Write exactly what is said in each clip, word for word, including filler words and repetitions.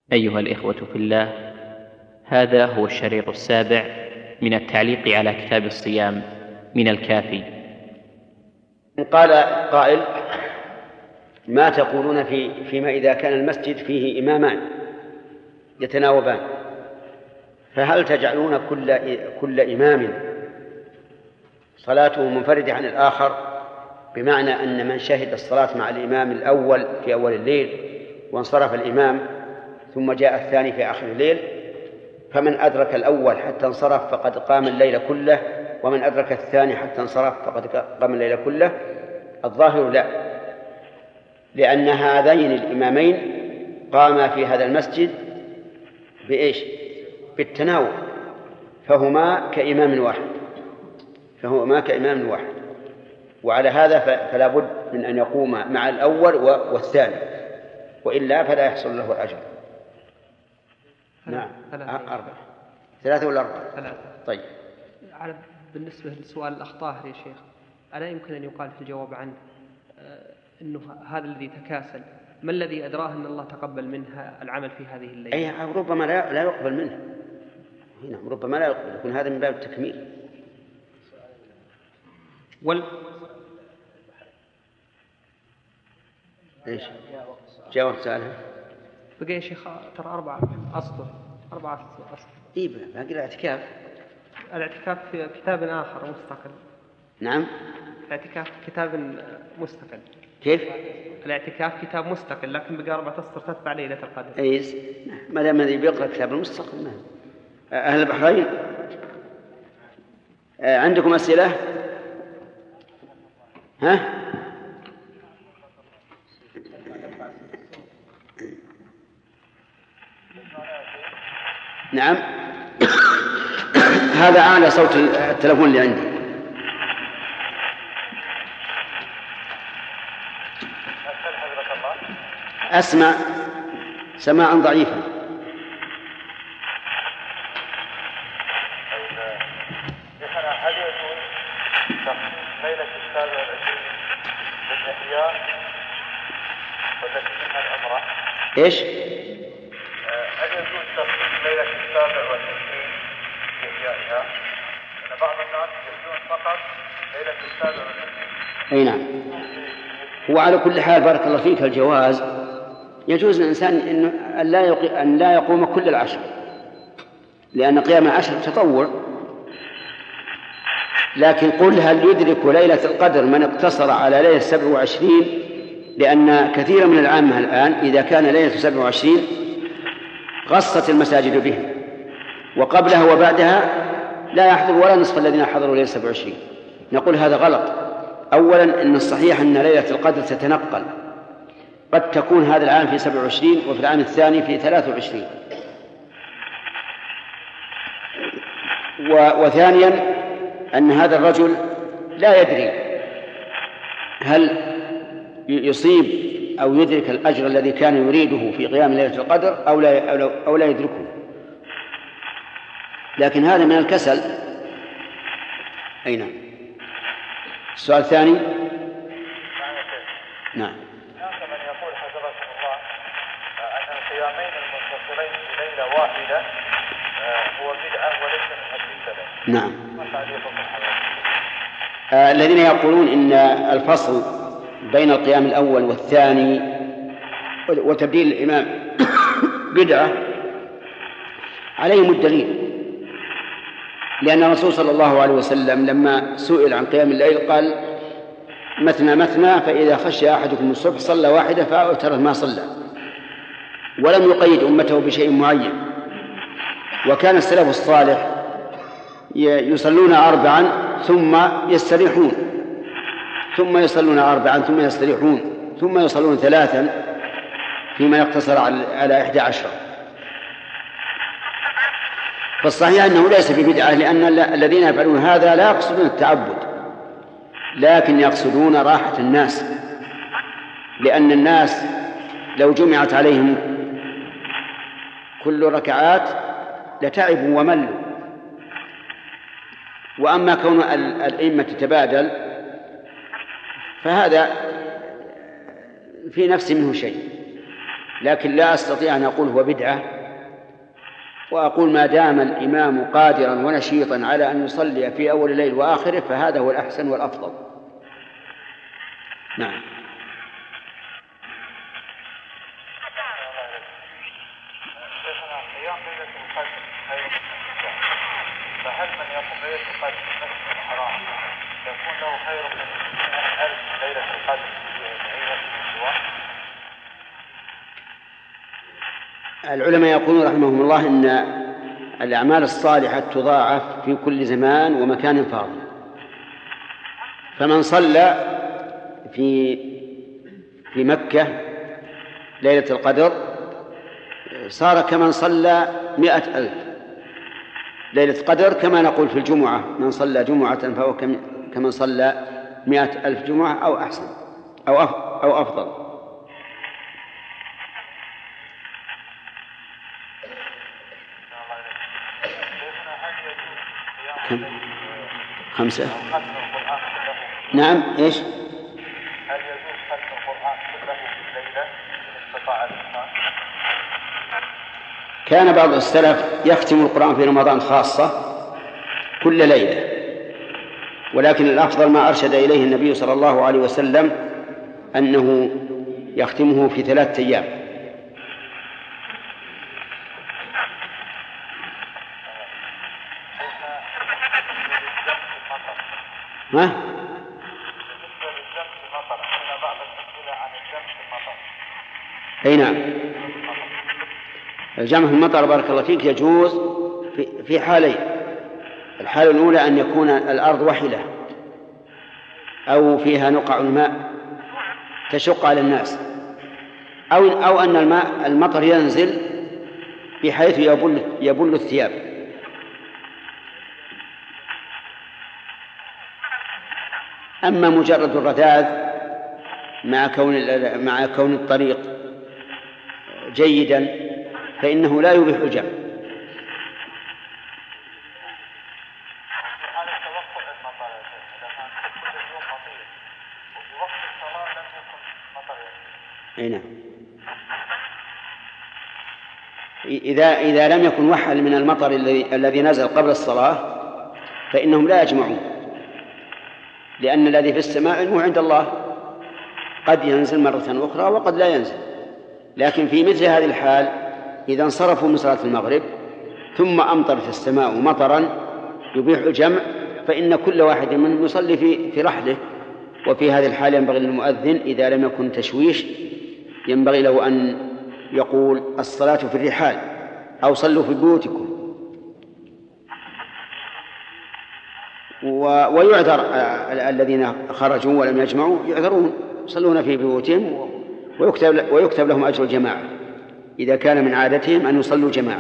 أيها الإخوة في الله، هذا هو الشريط السابع من التعليق على كتاب الصيام من الكافي. قال قائل: ما تقولون في فيما إذا كان المسجد فيه إمامان يتناوبان، فهل تجعلون كل كل إمام صلاته منفردة عن الآخر، بمعنى أن من شهد الصلاة مع الإمام الأول في أول الليل وانصرف الإمام ثم جاء الثاني في آخر الليل، فمن أدرك الأول حتى انصرف فقد قام الليل كله، ومن أدرك الثاني حتى انصرف فقد قام الليل كله؟ الظاهر لا، لأن هذين الإمامين قاما في هذا المسجد بإيش؟ بالتناوب، فهما كإمام واحد فهما كإمام واحد وعلى هذا فلا بد من أن يقوم مع الأول والثاني، وإلا فلا يحصل له الأجر. نعم. أربعة ثلاثة ولا أربعة؟ ثلاثة. طيب. بالنسبة لسؤال الأخ طاهر يا شيخ، ألا يمكن أن يقال في الجواب عنه أنه هذا الذي تكاسل ما الذي أدراه أن الله تقبل منها العمل في هذه الليلة؟ أي ربما لا, لا يقبل منه هنا، ربما لا يقبل، يكون هذا من باب التكميل. وال إيش جاء وقت سألها؟ بقي يا شيخ ترى أربعة أسطر أربعة أسطر. إيه باقي الاعتكاف. الاعتكاف في كتاب آخر مستقل. نعم. الاعتكاف كتاب مستقل. كيف؟ الاعتكاف كتاب مستقل، لكن بقى أربعة أسطر تتبع ليلة القدر. أيس ما دام الذي بيقرأ كتاب المستقل. ما أهل البحرين عندكم أسئلة؟ ها؟ نعم. هذا أعلى صوت التلفون اللي عندي. أسمع سماعا ضعيفا. هل يجوز تخصيص ليلة السابع والعشرين بالإحياء والتي منها الأمرة؟ إيش؟ هل يجوز تخصيص ليلة السابع والعشرين بإحيائها؟ أن بعض الناس يجوز فقط ليلة السابع والعشرين. أي نعم. هو على كل حال بارك الله فيك الجواز يجوز للإنسان إنه أن لا أن لا يقوم كل العشر، لأن قيام العشر تطوع. لكن قل هل يدرك ليلة القدر من اقتصر على ليلة سبع وعشرين؟ لأن كثير من العامة الآن إذا كان ليلة سبع وعشرين غصت المساجد به، وقبلها وبعدها لا يحضر ولا نصف الذين حضروا ليلة سبع وعشرين. نقول هذا غلط. أولا إن الصحيح أن ليلة القدر تتنقل، قد تكون هذا العام في سبع وعشرين وفي العام الثاني في ثلاث وعشرين. وثانيا أن هذا الرجل لا يدري هل يصيب أو يدرك الأجر الذي كان يريده في قيام ليلة القدر أو لا, أو لا يدركه، لكن هذا من الكسل. أي نعم. السؤال الثاني. نعم. هناك من يقول حفظكم الله أن القيامين المنفصلين في ليلة واحدة هو بدعة وليس من هدي السلف. نعم. آه الذين يقولون إن الفصل بين القيام الأول والثاني وتبديل الإمام بدعة عليهم الدليل، لأن الرسول صلى الله عليه وسلم لما سئل عن قيام الليل قال مثنى مثنى، فإذا خشي أحدكم الصبح صلى واحدة فأوتر ما صلى، ولم يقيد أمته بشيء معين. وكان السلف الصالح يصلون أربعا ثم يستريحون، ثم يصلون أربعا ثم يستريحون، ثم يصلون ثلاثا فيما يقتصر على إحدى عشر. فالصحيح أنه ليس ببدعة، لأن الذين يفعلون هذا لا يقصدون التعبد، لكن يقصدون راحة الناس، لأن الناس لو جمعت عليهم كل ركعات لتعبوا وملوا. وأما كون الأئمة تتبادل فهذا في نفس منه شيء، لكن لا أستطيع أن أقول هو بدعة، وأقول ما دام الإمام قادرا ونشيطا على أن يصلي في أول الليل وآخره فهذا هو الأحسن والأفضل. نعم. فهل من يقوم ليلة القدر في المسجد الحرام يكون له خير من ألف ليلة القدر في أي مسجد؟ العلماء يقولون رحمهم الله إن الأعمال الصالحة تضاعف في كل زمان ومكان فاضل، فمن صلى في في مكة ليلة القدر صار كمن صلى مئة ألف ليلة قدر، كما نقول في الجمعة من صلى جمعة فهو كمن صلى مئة ألف جمعة أو أحسن أو أو أفضل. كم؟ خمسة. نعم. إيش؟ هل يجوز ختم القرآن كله في الليلة إن استطاع الإنسان؟ كان بعض السلف يختم القرآن في رمضان خاصة كل ليلة، ولكن الأفضل ما أرشد إليه النبي صلى الله عليه وسلم أنه يختمه في ثلاثة أيام. ها؟ أي نعم. الجمع في المطر بارك الله فيك يجوز في حالين. الحالة الأولى أن يكون الأرض وحلة أو فيها نقع الماء تشق على الناس، أو أو أن الماء المطر ينزل بحيث يبل يبل الثياب. أما مجرد الرذاذ مع كون مع كون الطريق جيدا فإنه لا يبيح الجمع. نعم. إذا إذا لم يكن وحل من المطر الذي الذي نزل قبل الصلاة فإنهم لا يجمعون، لأن الذي في السماء علمه عند الله، قد ينزل مرة أخرى وقد لا ينزل. لكن في مثل هذه الحال إذا انصرفوا من صلاة المغرب ثم أمطرت السماء مطرا يبيح الجمع فإن كل واحد منهم يصلي في في رحله. وفي هذه الحال ينبغي للمؤذن إذا لم يكن تشويش ينبغي له أن يقول الصلاة في الرحال أو صلوا في بيوتكم. ويعذر الذين خرجوا ولم يجمعوا يعذرون يصلون في بيوتهم ويكتب, ويكتب لهم أجر الجماعة إذا كان من عادتهم أن يصلوا جماعة.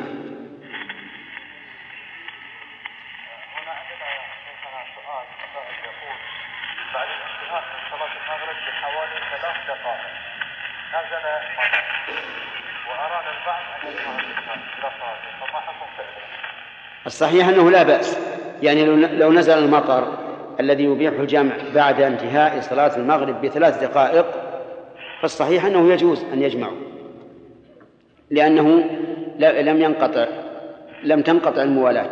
هنا عندنا سؤال يقول بعد الانتهاء من صلاة المغرب بحوالي ثلاث دقائق نزل مطر وأراد البعض أن يسمع الإنسان إلى صلاته فما حكم فعله؟ الصحيح أنه لا بأس، يعني لو نزل المطر الذي يبيح الجمع بعد انتهاء صلاة المغرب بثلاث دقائق فالصحيح أنه يجوز أن يجمعوا، لأنه لم ينقطع لم تنقطع الموالاة.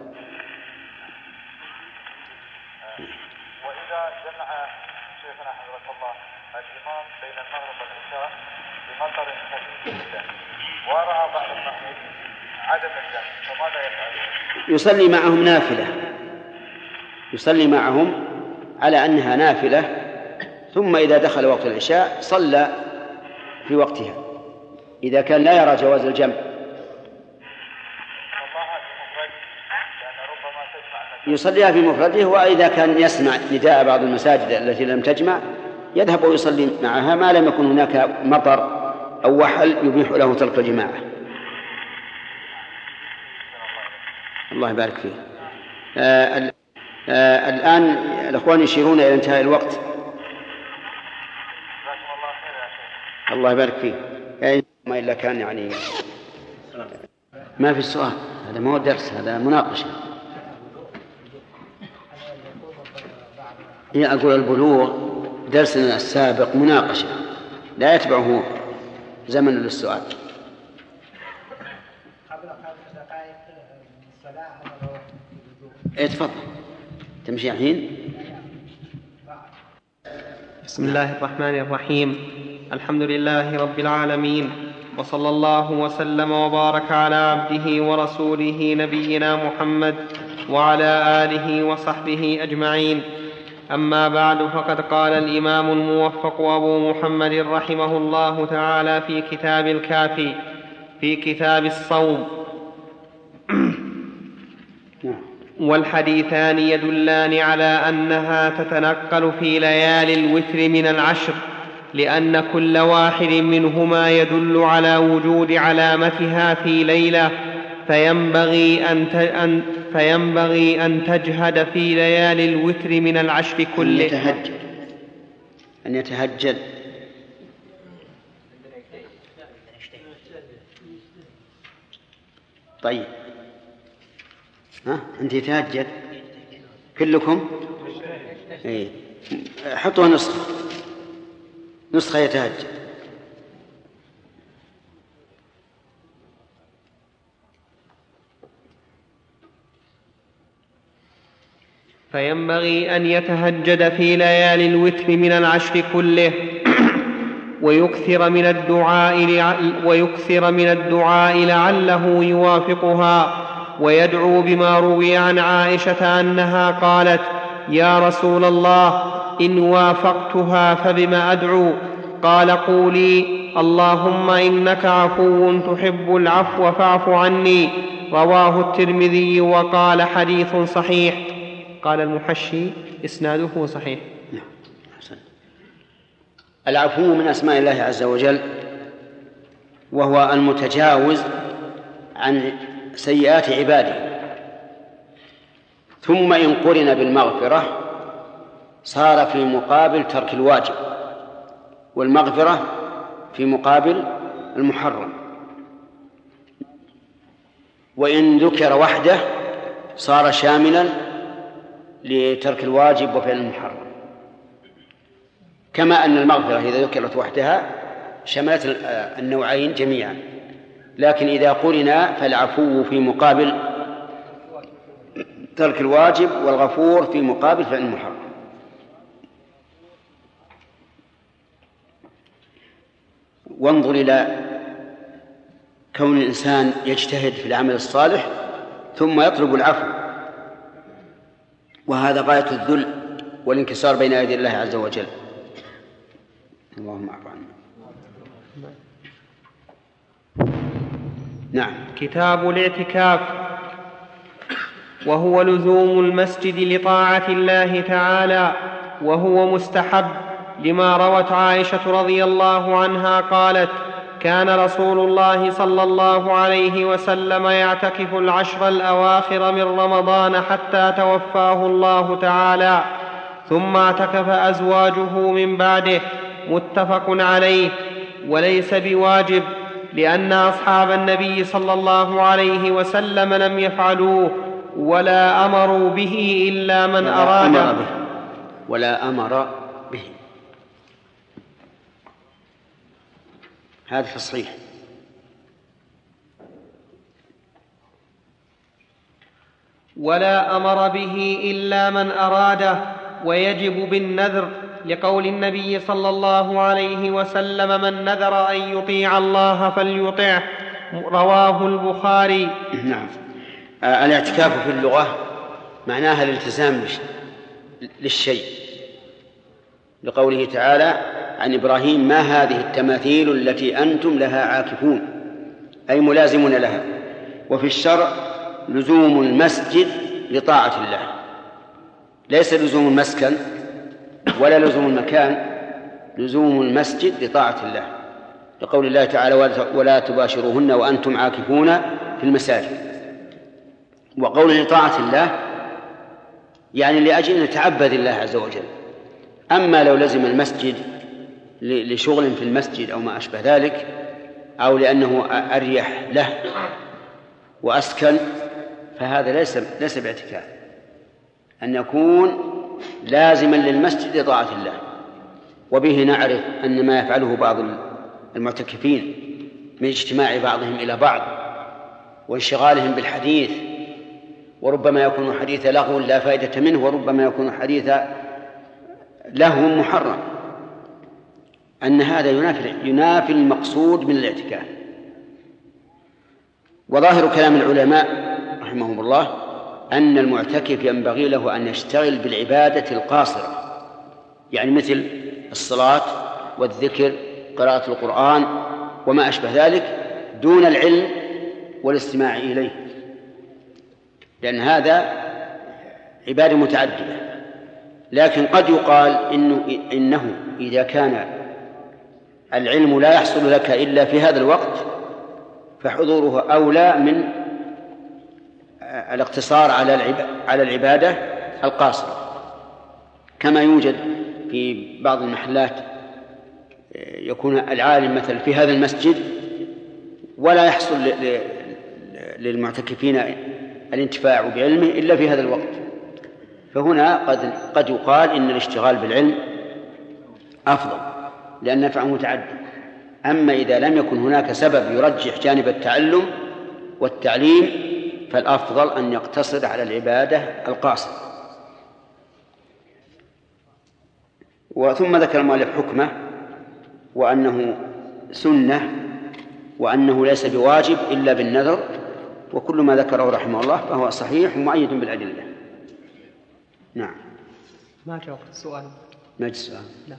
وإذا جمع شيخنا حفظك الله الإمام بين المغرب والعشاء بمطر شديد جدا ورأى بعد المغرب عدم الجمع فماذا يفعل؟ يصلي معهم نافلة، يصلي معهم على أنها نافلة، ثم إذا دخل وقت العشاء صلى في وقتها إذا كان لا يرى جواز الجمع. يصليها في مفرده، وإذا كان يسمع نداء بعض المساجد التي لم تجمع يذهب ويصلي معها ما لم يكن هناك مطر أو وحل يبيح له ترك الجماعة. الله يبارك فيه. آه آه الآن الأخوان يشيرون إلى انتهاء الوقت. الله يبارك فيه. يعني ما إلا كان يعني ما في السؤال، هذا ما هو درس، هذا مناقشة. هي أقول البلوغ درسنا السابق مناقشة لا يتبعه زمن للسؤال. قبل خمس دقائق الصلاة على ايه تفضل تمشي الحين. بسم الله الرحمن الرحيم. الحمد لله رب العالمين، وصلى الله وسلم وبارك على عبده ورسوله نبينا محمد وعلى آله وصحبه أجمعين. أما بعد، فقد قال الإمام الموفق أبو محمد رحمه الله تعالى في كتاب الكافي في كتاب الصوم: والحديثان يدلان على أنها تتنقل في ليالي الوتر من العشر، لأن كل واحد منهما يدل على وجود علامتها في ليلة، فينبغي أن فينبغي أن تجهد في ليالي الوتر من العشر كله. أن يتهجد أن يتهجد طيب، ها أنت يتهجد كلكم؟ إيه. حطوا نسخة نسخة يتهجد. فينبغي أن يتهجد في ليالي الوتر من العشر كله، ويكثر من الدعاء ويكثر من الدعاء لعله يوافقها، ويدعو بما روي عن عائشة أنها قالت: يا رسول الله، إن وافقتها فبما أدعو؟ قال: قولي: اللهم إنك عفو تحب العفو فاعف عني. رواه الترمذي وقال: حديث صحيح. قال المحشي: إسناده صحيح. العفو من أسماء الله عز وجل، وهو المتجاوز عن سيئات عباده. ثم إن قرن بالمغفرة صار في مقابل ترك الواجب، والمغفرة في مقابل المحرم. وإن ذكر وحده صار شاملا لترك الواجب وفعل المحرم، كما أن المغفرة إذا ذكرت وحدها شملت النوعين جميعا، لكن إذا قرنا فالعفو في مقابل ترك الواجب، والغفور في مقابل فعل المحرم. وانظر إلى كون الإنسان يجتهد في العمل الصالح ثم يطلب العفو، وهذا غاية الذل والانكسار بين يدي الله عز وجل. اللهم اعف عنا. نعم. كتاب الاعتكاف، وهو لزوم المسجد لطاعة الله تعالى، وهو مستحب، لما روت عائشة رضي الله عنها قالت: كان رسول الله صلى الله عليه وسلم يعتكف العشر الأواخر من رمضان حتى توفاه الله تعالى، ثم اعتكف أزواجه من بعده. متفق عليه. وليس بواجب، لأن أصحاب النبي صلى الله عليه وسلم لم يفعلوه ولا أمروا به إلا من أراد أمر به ولا أمر به. هذا تصحيح. ولا أمر به إلا من أراده، ويجب بالنذر، لقول النبي صلى الله عليه وسلم: من نذر أن يطيع الله فليطعه. رواه البخاري. نعم. آه الاعتكاف في اللغة معناها الالتزام للشيء، لقوله تعالى عن إبراهيم: ما هذه التماثيل التي أنتم لها عاكفون، أي ملازمون لها. وفي الشرع لزوم المسجد لطاعة الله، ليس لزوم المسكن ولا لزوم المكان، لزوم المسجد لطاعة الله، لقول الله تعالى: ولا تباشروهن وأنتم عاكفون في المساجد. وقول لطاعة الله يعني لأجل أن نتعبد الله عز وجل. أما لو لزم المسجد لشغل في المسجد أو ما أشبه ذلك، أو لأنه أريح له وأسكن، فهذا ليس ليس باعتكاف، أن يكون لازما للمسجد لطاعة الله. وبه نعرف أن ما يفعله بعض المعتكفين من اجتماع بعضهم إلى بعض وانشغالهم بالحديث، وربما يكون حديث لغو لا فائدة منه، وربما يكون حديث لهو محرم، أن هذا ينافي, ينافي المقصود من الاعتكاف. وظاهر كلام العلماء رحمهم الله أن المعتكف ينبغي له أن يشتغل بالعبادة القاصرة، يعني مثل الصلاة والذكر، قراءة القرآن وما أشبه ذلك، دون العلم والاستماع إليه، لأن هذا عبادة متعددة. لكن قد يقال إنه, إنه إذا كان العلم لا يحصل لك إلا في هذا الوقت فحضوره أولى من الاقتصار على العبادة القاصرة، كما يوجد في بعض المحلات يكون العالم مثلا في هذا المسجد ولا يحصل للمعتكفين الانتفاع بعلمه إلا في هذا الوقت، فهنا قد, قد يقال إن الاشتغال بالعلم أفضل لأن نفعه متعدد. أما إذا لم يكن هناك سبب يرجح جانب التعلم والتعليم فالأفضل أن يقتصر على العبادة القاصرة. وثم ذكر المؤلف حكمه وأنه سنة وأنه ليس بواجب إلا بالنذر، وكل ما ذكره رحمه الله فهو صحيح ومؤيد بالأدلة. نعم. ما جاوبت السؤال. ما جاء السؤال. لا.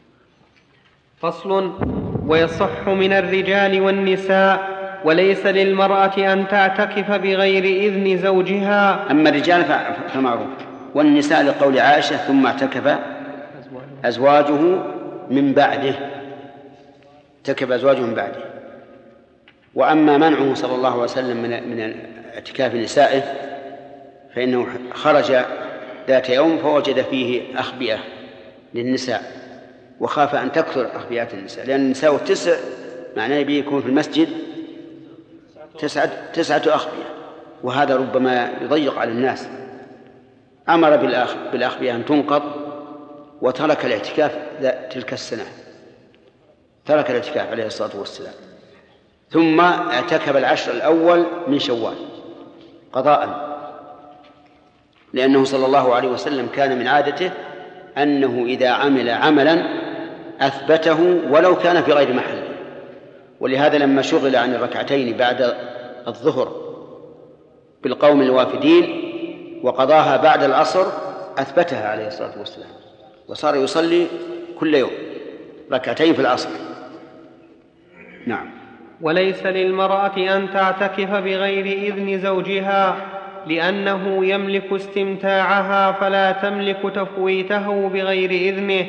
فصل: ويصح من الرجال والنساء وليس للمرأة أن تعتكف بغير إذن زوجها. أما الرجال فمعروف، والنساء لقول عائشة ثم اعتكف أزواجه من بعده، اعتكف أزواجه من بعده. وأما منعه صلى الله عليه وسلم من من اعتكاف نسائه فإنه خرج ذات يوم فوجد فيه أخبئة للنساء وخاف أن تكثر أخبئات النساء، لأن النساء التسع معناه يكون في المسجد تسعة, تسعة أخبئة، وهذا ربما يضيق على الناس. أمر بالأخبئة أن تنقض وترك الاعتكاف تلك السنة، ترك الاعتكاف عليه الصلاة والسلام، ثم اعتكف العشر الأول من شوال قضاء، لأنه صلى الله عليه وسلم كان من عادته أنه إذا عمل عملا أثبته ولو كان في غير محله. ولهذا لما شغل عن الركعتين بعد الظهر بالقوم الوافدين وقضاها بعد العصر أثبتها عليه الصلاة والسلام، وصار يصلي كل يوم ركعتين في العصر. نعم. وليس للمرأة أن تعتكف بغير إذن زوجها لأنه يملك استمتاعها فلا تملك تفويته بغير إذنه.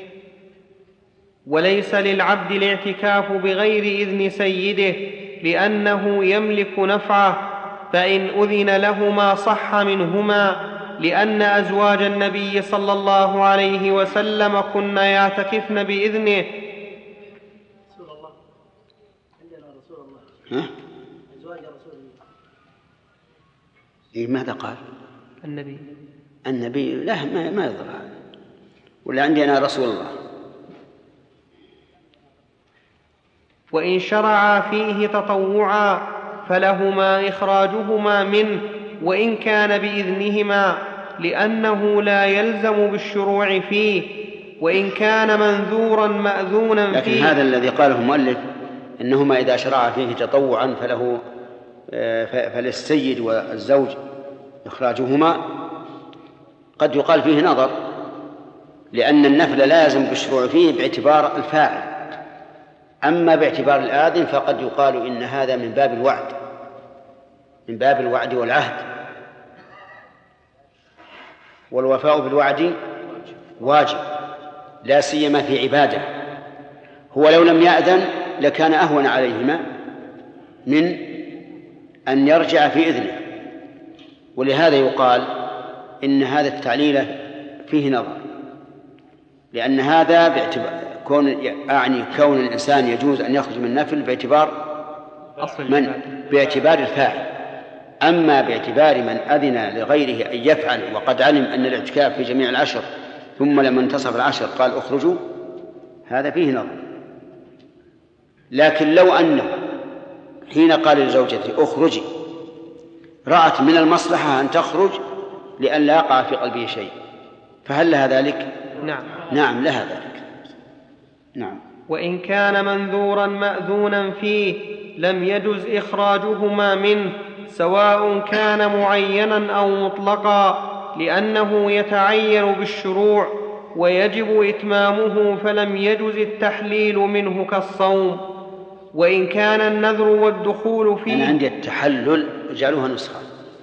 وليس للعبد الاعتكاف بغير إذن سيده لأنه يملك نفعه، فإن أذن لهما صح منهما، لأن أزواج النبي صلى الله عليه وسلم كن يعتكفن بإذنه. رسول الله عندنا رسول الله ها؟ أزواج رسول الله. إيه ماذا قال؟ النبي النبي لا ما ما يضر هذا، ولا عندي أنا رسول الله. وإن شرعا فيه تطوعا فلهما إخراجهما منه وإن كان بإذنهما، لأنه لا يلزم بالشروع فيه، وإن كان منذورا مأذونا فيه. لكن هذا الذي قاله المؤلف إنهما إذا شرعا فيه تطوعا فله فللسيد والزوج إخراجهما، قد يقال فيه نظر، لأن النفل لا يلزم بالشروع فيه باعتبار الفاعل. أما باعتبار الآذن فقد يقال إن هذا من باب الوعد، من باب الوعد والعهد، والوفاء بالوعد واجب لا سيما في عبادة. هو لو لم يأذن لكان أهون عليهما من أن يرجع في إذنه، ولهذا يقال إن هذا التعليل فيه نظر، لأن هذا باعتبار كون أعني كون الإنسان يجوز أن يخرج من النفل باعتبار من باعتبار الفاعل. أما باعتبار من أذن لغيره أن يفعل وقد علم أن الاعتكاف في جميع العشر ثم لما انتصف العشر قال اخرجوا، هذا فيه نظر. لكن لو أنه حين قال لزوجته اخرجي رأت من المصلحة أن تخرج لأن لا يقع في قلبه شيء، فهل لها ذلك؟ نعم نعم لها ذلك. نعم. وإن كان منذورا مأذونا فيه لم يجز إخراجهما منه، سواء كان معينا أو مطلقا، لأنه يتعين بالشروع ويجب إتمامه، فلم يجز التحليل منه كالصوم. وإن كان النذر والدخول فيه، أنا عندي التحلل اجعلوها نسخة.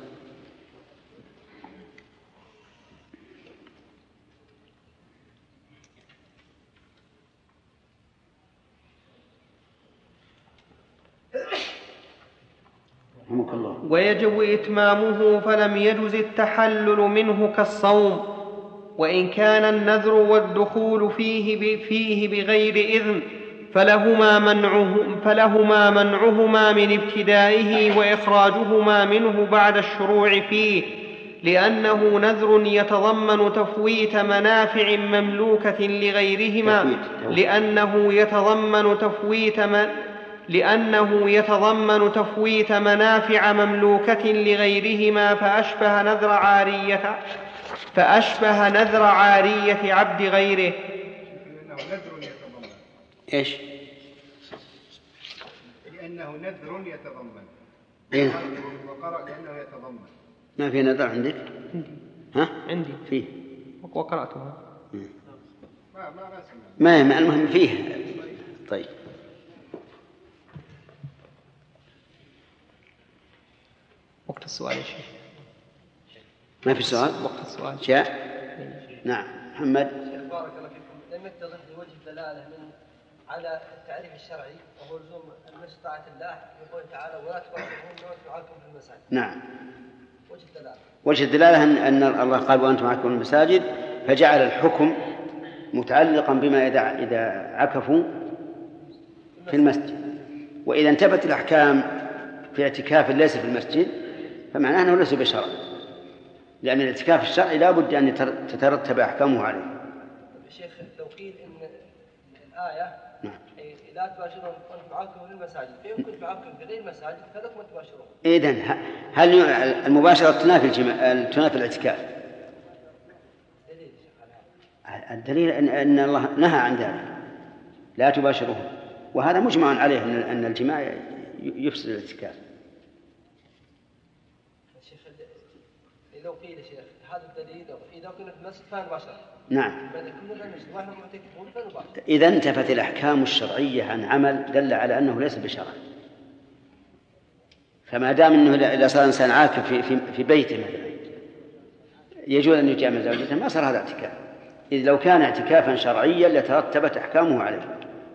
ويجب إتمامه، فلم يجز التحلل منه كالصوم. وإن كان النذر والدخول فيه, فيه بغير إذن فلهما منعه فلهما منعهما من ابتدائه وإخراجهما منه بعد الشروع فيه، لأنه نذر يتضمن تفويت منافع مملوكة لغيرهما لأنه يتضمن تفويت من لأنه يتضمن تفويت منافع مملوكة لغيرهما، فأشبه نذر عارية فأشبه نذر عارية عبد غيره. إيش؟ لأنه نذر يتضمن. إيه؟ وقرأ لأنه يتضمن. ما في نذر عندك؟ عندي. ها؟ عندي. فيه. وقرأتها. ما ما ما المهم فيه. طيب. وقت السؤال يا شيخ. ما في سؤال؟ وقت السؤال. جاء؟ نعم. محمد. شيخ بارك الله فيكم، لم يتضح لي وجه الدلالة من على التعريف الشرعي وهو لزوم المسجد طاعة الله، يقول تعالى ولا تباشرون وأنتم في المساجد. نعم. وجه الدلالة. وجه الدلالة أن الله قال وأنتم عاكفون في المساجد، فجعل الحكم متعلقا بما إذا إذا عكفوا في المسجد، وإذا انتفت الأحكام في اعتكاف ليس في المسجد فمعناه أنه ليس بشرع، لأن الاعتكاف الشرعي لا بد أن تترتب أحكامه عليه. شيخ لو قيل إن الآية نعم. لا تباشرون وأنتم عاكفون في المساجد، فيمكن تعاكفون في غير المساجد فلكم تباشرون. إذن هل المباشرة تنافي الجماع تنافي الاعتكاف؟ الدليل أن الله نهى عن ذلك، لا تباشروه، وهذا مجمع عليه أن الجماع يفسد الاعتكاف. شيخ لو قيل شيخ هذا الدليل إذا كنا في المسجد فنباشر. نعم. إذا انتفت الأحكام الشرعية عن عمل دل على أنه ليس بشرع، فما دام أنه إذا صار إنسان عاكف في, في, في بيته مثلا يجوز أن يجامع زوجته ما صار هذا اعتكاف، إذ لو كان اعتكافا شرعيا لترتبت أحكامه عليه.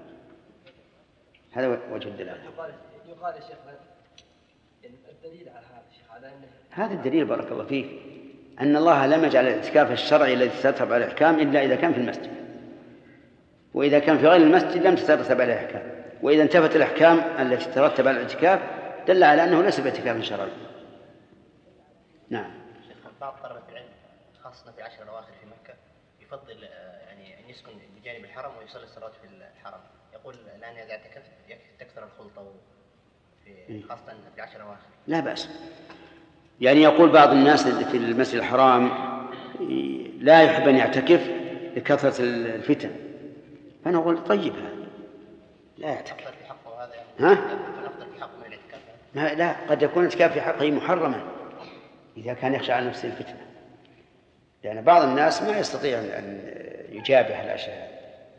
هذا وجه الدلالة. يقال يقال يا شيخ الدليل على هذا الشيخ على أنه هذا الدليل بارك الله فيك أن الله لم يجعل الاعتكاف الشرعي الذي تترتب على الأحكام إلا إذا كان في المسجد، وإذا كان في غير المسجد لم تترتب على الأحكام، وإذا انتفت الأحكام التي تترتب على الاعتكاف دل على أنه ليس باعتكاف شرعي. نعم. بعض طلبة العلم خاصة في العشر الأواخر في مكة يفضل يعني أن يسكن بجانب الحرم ويصلي الصلاة في الحرم، يقول الآن إذا اعتكفت تكثر الخلطة في خاصة في العشر الأواخر. لا بأس، يعني يقول بعض الناس في المسجد الحرام لا يحب أن يعتكف لكثرة الفتن، فنقول طيب لا يعتكف. ها؟ ما لا، قد يكون الاعتكاف في حقه محرما إذا كان يخشى على نفسه الفتنة، لأن بعض الناس ما يستطيع أن يجابه الأشياء.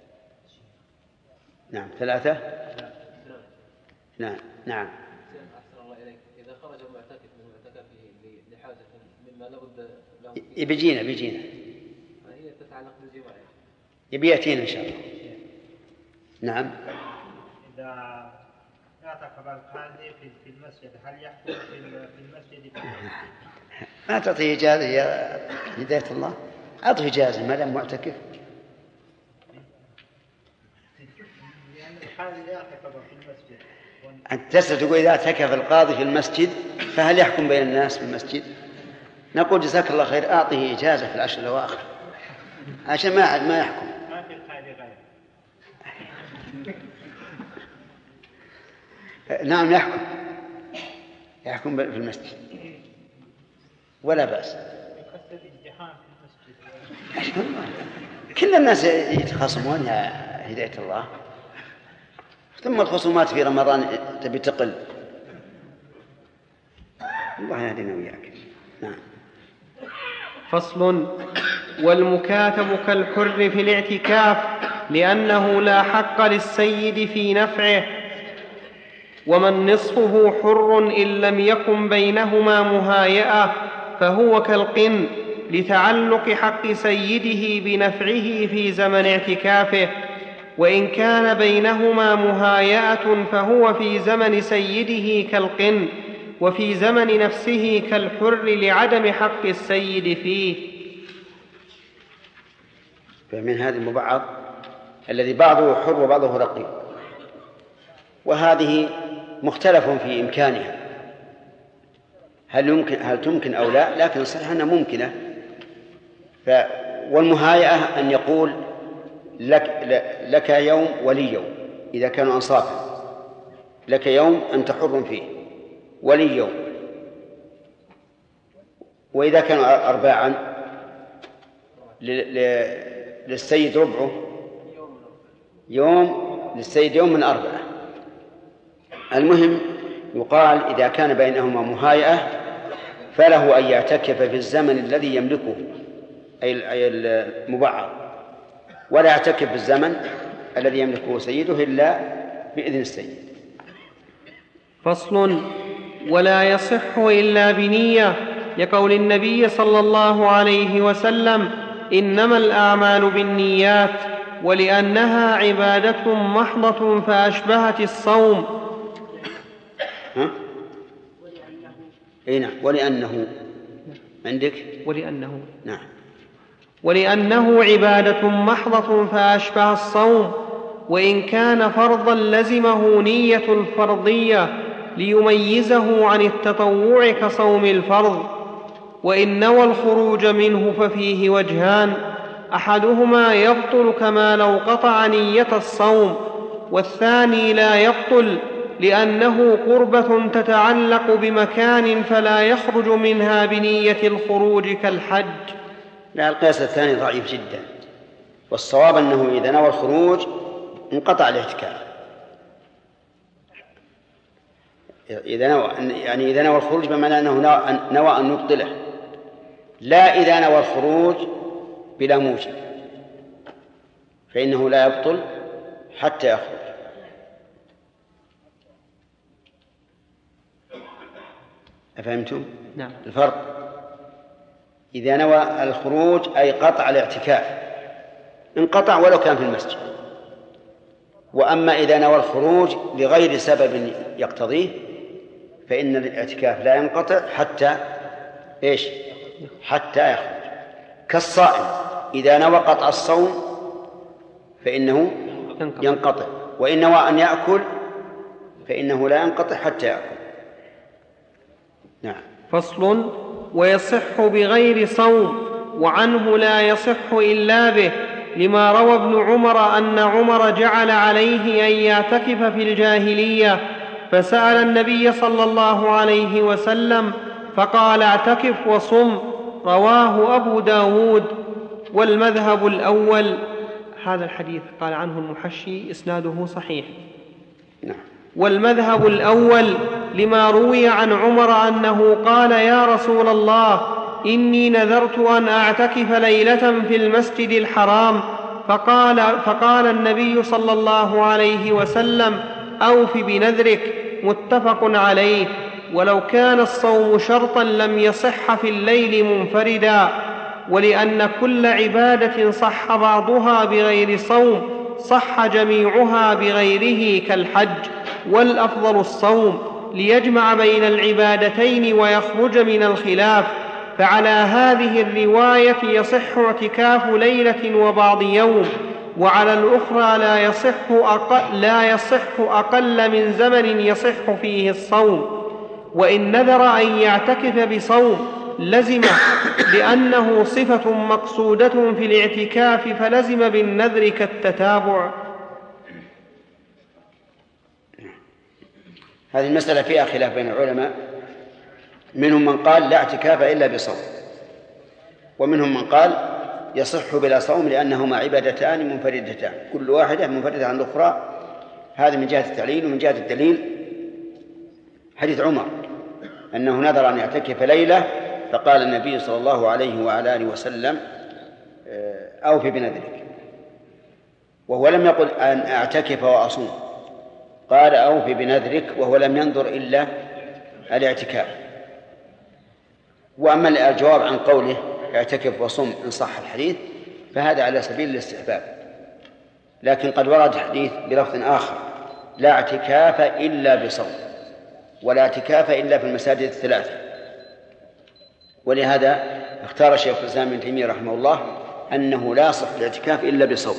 نعم. ثلاثة. نعم. نعم. بيجينا بيجينا هي تتعلق بالجماع، يبي يأتينا إن شاء الله. نعم. إذا اعتكف القاضي في المسجد هل يحكم في المسجد؟ ما تعطيه إجازة يا هداية الله، أعطيه إجازة ما دام معتكف. لأن القاضي يعتكف في المسجد. أنت تسأل تقول إذا اعتكف القاضي في المسجد فهل يحكم بين الناس في المسجد؟ نقول جزاك الله خير أعطيه إجازة في العشر الأواخر عشان ما ما يحكم. ما في قاضي غير. نعم يحكم يحكم في المسجد ولا بأس. كل الناس يتخاصمون يا هداية الله، ثم الخصومات في رمضان تبي تقل. الله يهدينا وياك. نعم. فصل. والمكاتب كالحر في الاعتكاف لأنه لا حق للسيد في نفعه، ومن نصفه حر إن لم يكن بينهما مهايئة فهو كالقن لتعلق حق سيده بنفعه في زمن اعتكافه، وإن كان بينهما مهايئة فهو في زمن سيده كالقن، وفي زمن نفسه كالحر لعدم حق السيد فيه. فمن هذا المبعض الذي بعضه حر وبعضه رقيق، وهذه مختلف في إمكانها، هل يمكن هل تمكن أو لا، لكن الصحيح أنها ممكنة. ف والمهايئة أن يقول لك, لك يوم ولي يوم إذا كانوا أنصافا، لك يوم أنت حر فيه ولي يوم، وإذا كانوا أرباعا للسيد ربعه يوم، للسيد يوم من أربعة. المهم يقال إذا كان بينهما مهايئة فله أن يعتكف في الزمن الذي يملكه أي المبعض، ولا يعتكف في الزمن الذي يملكه سيده إلا بإذن السيد. فصل. ولا يصح إلا بنية، لقول النبي صلى الله عليه وسلم إنما الأعمال بالنيات، ولأنها عبادة محضة فأشبهت الصوم. ها؟ إيه نعم. ولأنه عندك ولأنه نعم. ولأنه عبادة محضة فأشبه الصوم، وإن كان فرضا لزمه نية الفرضية ليميزه عن التطوع كصوم الفرض. وإن نوى الخروج منه ففيه وجهان، أحدهما يبطل كما لو قطع نية الصوم، والثاني لا يبطل لأنه قربة تتعلق بمكان فلا يخرج منها بنية الخروج كالحج. لا، القياس الثاني ضعيف جدا، والصواب أنه إذا نوى الخروج انقطع الاعتكاف. إذا نوى يعني إذا نوى الخروج بمعنى أنه نوى أن يبطله، لا إذا نوى الخروج بلا موجب، فإنه لا يبطل حتى يخرج. أفهمتم؟ نعم. الفرق إذا نوى الخروج أي قطع الاعتكاف انقطع ولو كان في المسجد، وأما إذا نوى الخروج لغير سبب يقتضيه فإن الاعتكاف لا ينقطع حتى إيش؟ حتى يخرج. كالصائم إذا نوى قطع الصوم فإنه ينقطع، وإن نوى أن يأكل فإنه لا ينقطع حتى يأكل. نعم. فصل. ويصح بغير صوم، وعنه لا يصح إلا به، لما روى ابن عمر أن عمر جعل عليه أن يعتكف في الجاهلية، فسأل النبي صلى الله عليه وسلم فقال اعتكف وصم. رواه أبو داود. والمذهب الأول، هذا الحديث قال عنه المحشي إسناده صحيح. نعم. والمذهب الأول لما روي عن عمر أنه قال يا رسول الله إني نذرت أن أعتكف ليلة في المسجد الحرام، فقال, فقال النبي صلى الله عليه وسلم أوف بنذرك. متفق عليه. ولو كان الصوم شرطا لم يصح في الليل منفردا، ولأن كل عبادة صح بعضها بغير صوم صح جميعها بغيره كالحج، والأفضل الصوم ليجمع بين العبادتين ويخرج من الخلاف. فعلى هذه الرواية يصح اعتكاف ليلة وبعض يوم، وعلى الأخرى لا يصح أقل, لا يصح أقل من زمن يصح فيه الصوم. وإن نذر أن يعتكف بصوم لزمه، لأنه صفة مقصودة في الاعتكاف، فلزم بالنذر كالتتابع. هذه المسألة فيها خلاف بين العلماء، منهم من قال لا اعتكاف إلا بصوم، ومنهم من قال يصح بلا صوم لأنهما عبادتان منفردتان كل واحدة منفردة عن الأخرى. هذا من جهة التعليل. ومن جهة الدليل حديث عمر أنه نذر أن يعتكف ليلة فقال النبي صلى الله عليه وعلى آله وسلم أوفي بنذرك، وهو لم يقل أن أعتكف وأصوم، قال أوفي بنذرك، وهو لم ينظر إلا الاعتكاف. وأما الجواب عن قوله اعتكف وصم إن صح الحديث فهذا على سبيل الاستحباب، لكن قد ورد حديث بلفظ آخر لا اعتكاف إلا بصوم، ولا اعتكاف إلا في المساجد الثلاثة. ولهذا اختار شيخ الإسلام ابن تيمية رحمه الله أنه لا يصح الاعتكاف إلا بصوم،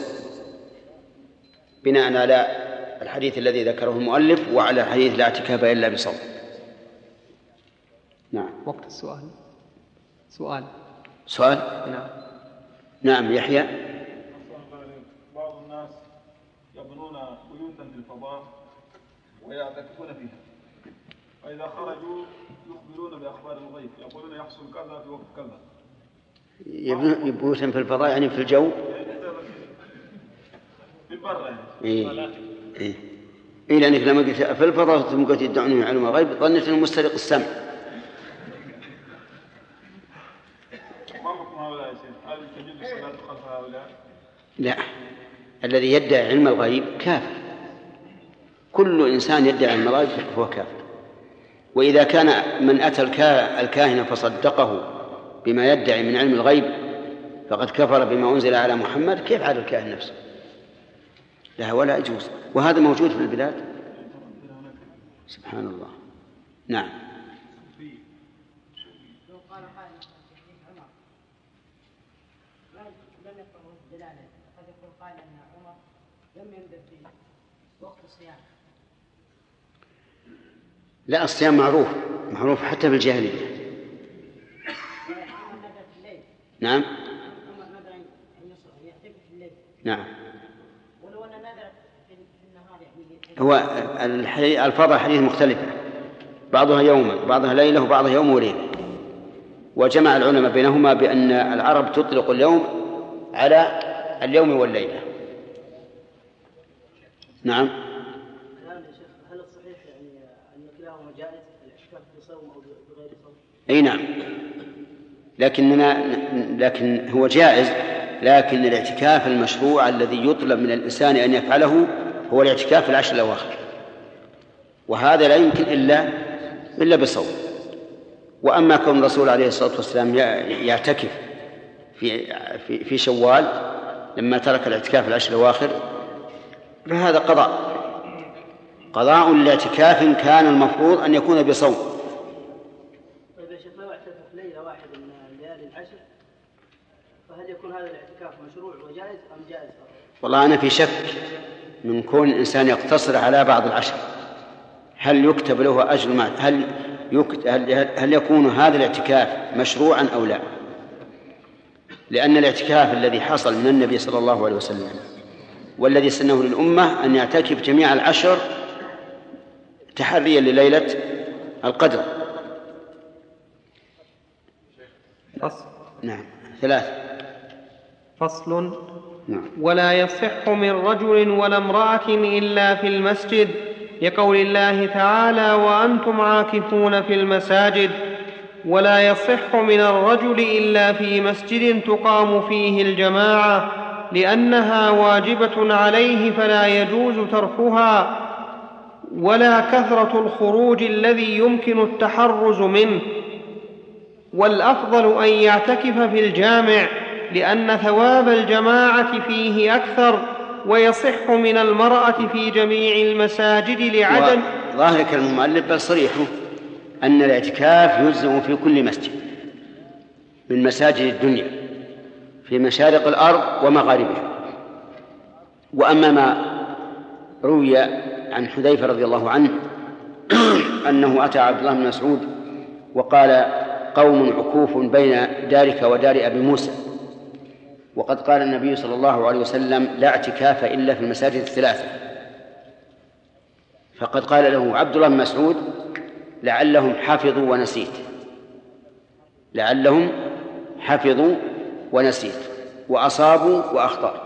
بناء على الحديث الذي ذكره المؤلف وعلى حديث لا اعتكاف إلا بصوم. نعم. وقت السؤال. سؤال سؤال نعم. نعم يحيى. بعض الناس يبنون بيوتا في الفضاء ويعتكفون فيها، فإذا خرجوا يخبرون بأخبار الغيب، يقولون يحصل كذا في وقت كذا. يبنون بيوتا في الفضاء يعني في الجو، في البر يعني. إيه إيه إيه لأنك لما قلت في الفضاء ثم قلت يدعون علم الغيب ظنيت أنه مسترق السمع. لا، الذي يدعي علم الغيب كافر، كل إنسان يدعي علم الغيب فهو كافر. وإذا كان من أتى الكاهن فصدقه بما يدعي من علم الغيب فقد كفر بما أنزل على محمد، كيف على الكاهن نفسه؟ لا ولا يجوز، وهذا موجود في البلاد سبحان الله. نعم. لا، الصيام معروف معروف حتى في الجاهلية. نعم نعم. هو الفضاء حديث مختلفة، بعضها يوما بعضها ليلة وبعضها يوم وليلة، وجمع العلماء بينهما بأن العرب تطلق اليوم على اليوم والليلة. نعم. هل الصحيح يعني أن كلاهما جائز الاعتكاف بصوم أو بغير صوم؟ أي نعم، لكننا لكن هو جائز، لكن الاعتكاف المشروع الذي يطلب من الإنسان أن يفعله هو الاعتكاف في العشر الأواخر، وهذا لا يمكن إلا إلا بصوم. وأما كون الرسول عليه الصلاة والسلام يعتكف في في في شوال لما ترك الاعتكاف في العشر الأواخر فهذا قضاء قضاء لاعتكاف كان المفروض أن يكون بصوم. طيب يا شيخ، لو اعتكف ليلة واحدة من ليالي العشر فهل يكون هذا الاعتكاف مشروع وجائز أم جائز؟ والله أنا في شك من كون الإنسان يقتصر على بعض العشر، هل يكتب له أجر مع هل يكتب هل, هل يكون هذا الاعتكاف مشروعا أو لا؟ لأن الاعتكاف الذي حصل من النبي صلى الله عليه وسلم والذي سنه للأمة أن يعتكف جميع العشر تحريا لليلة القدر. فصل. نعم. ثلاث. فصل. نعم. ولا يصح من رجل ولا امرأة إلا في المسجد، لقول الله تعالى وأنتم عاكفون في المساجد. ولا يصح من الرجل إلا في مسجد تقام فيه الجماعة، لأنها واجبة عليه فلا يجوز تركها، ولا كثرة الخروج الذي يمكن التحرز منه. والأفضل أن يعتكف في الجامع، لأن ثواب الجماعة فيه أكثر، ويصح من المرأة في جميع المساجد لعدم. ظاهر كلام المؤلف بل صريحه أن الاعتكاف يجزم في كل مسجد من مساجد الدنيا في مشارق الأرض ومغاربها. وأما ما روي عن حذيفة رضي الله عنه أنه أتى عبد الله بن مسعود وقال قوم عكوف بين دارك ودار أبي موسى، وقد قال النبي صلى الله عليه وسلم لا اعتكاف إلا في المساجد الثلاثة، فقد قال له عبد الله بن مسعود لعلهم حفظوا ونسيت، لعلهم حفظوا ونسيت وأصابوا وأخطأت.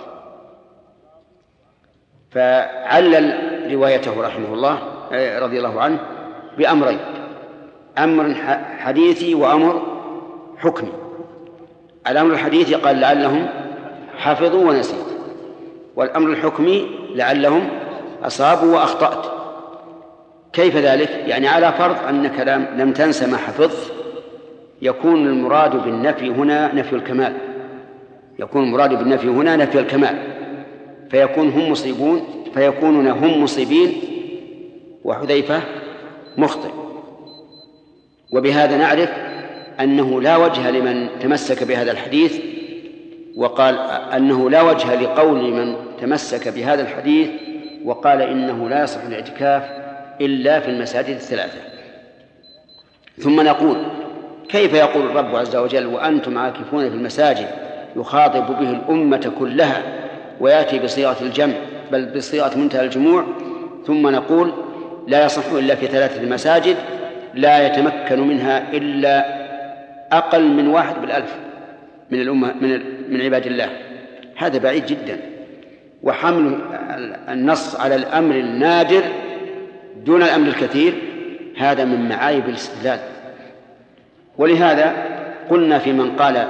فعلل روايته رحمه الله رضي الله عنه بأمرين: أمر حديثي وأمر حكمي. الأمر الحديثي قال لعلهم حفظوا ونسيت، والأمر الحكمي لعلهم أصابوا وأخطأت. كيف ذلك؟ يعني على فرض أنك لم تنس ما حفظت، يكون المراد بالنفي هنا نفي الكمال، يكون المراد بالنفي هنا نفي الكمال، فيكون هم مصيبون فيكونون هم مصيبين وحذيفة مخطئ. وبهذا نعرف أنه لا وجه لمن تمسك بهذا الحديث، وقال أنه لا وجه لقول من تمسك بهذا الحديث وقال إنه لا يصح الاعتكاف إلا في المساجد الثلاثة. ثم نقول: كيف يقول الرب عز وجل وأنتم عاكفون في المساجد يخاطب به الأمة كلها ويأتي بصيغة الجمع بل بصيغة منتهى الجموع، ثم نقول لا يصح إلا في ثلاثة المساجد لا يتمكن منها إلا أقل من واحد بالألف من الأمة من من عباد الله؟ هذا بعيد جدا. وحمل النص على الأمر النادر دون الأمر الكثير هذا من معايب الاستدلال. ولهذا قلنا في من قال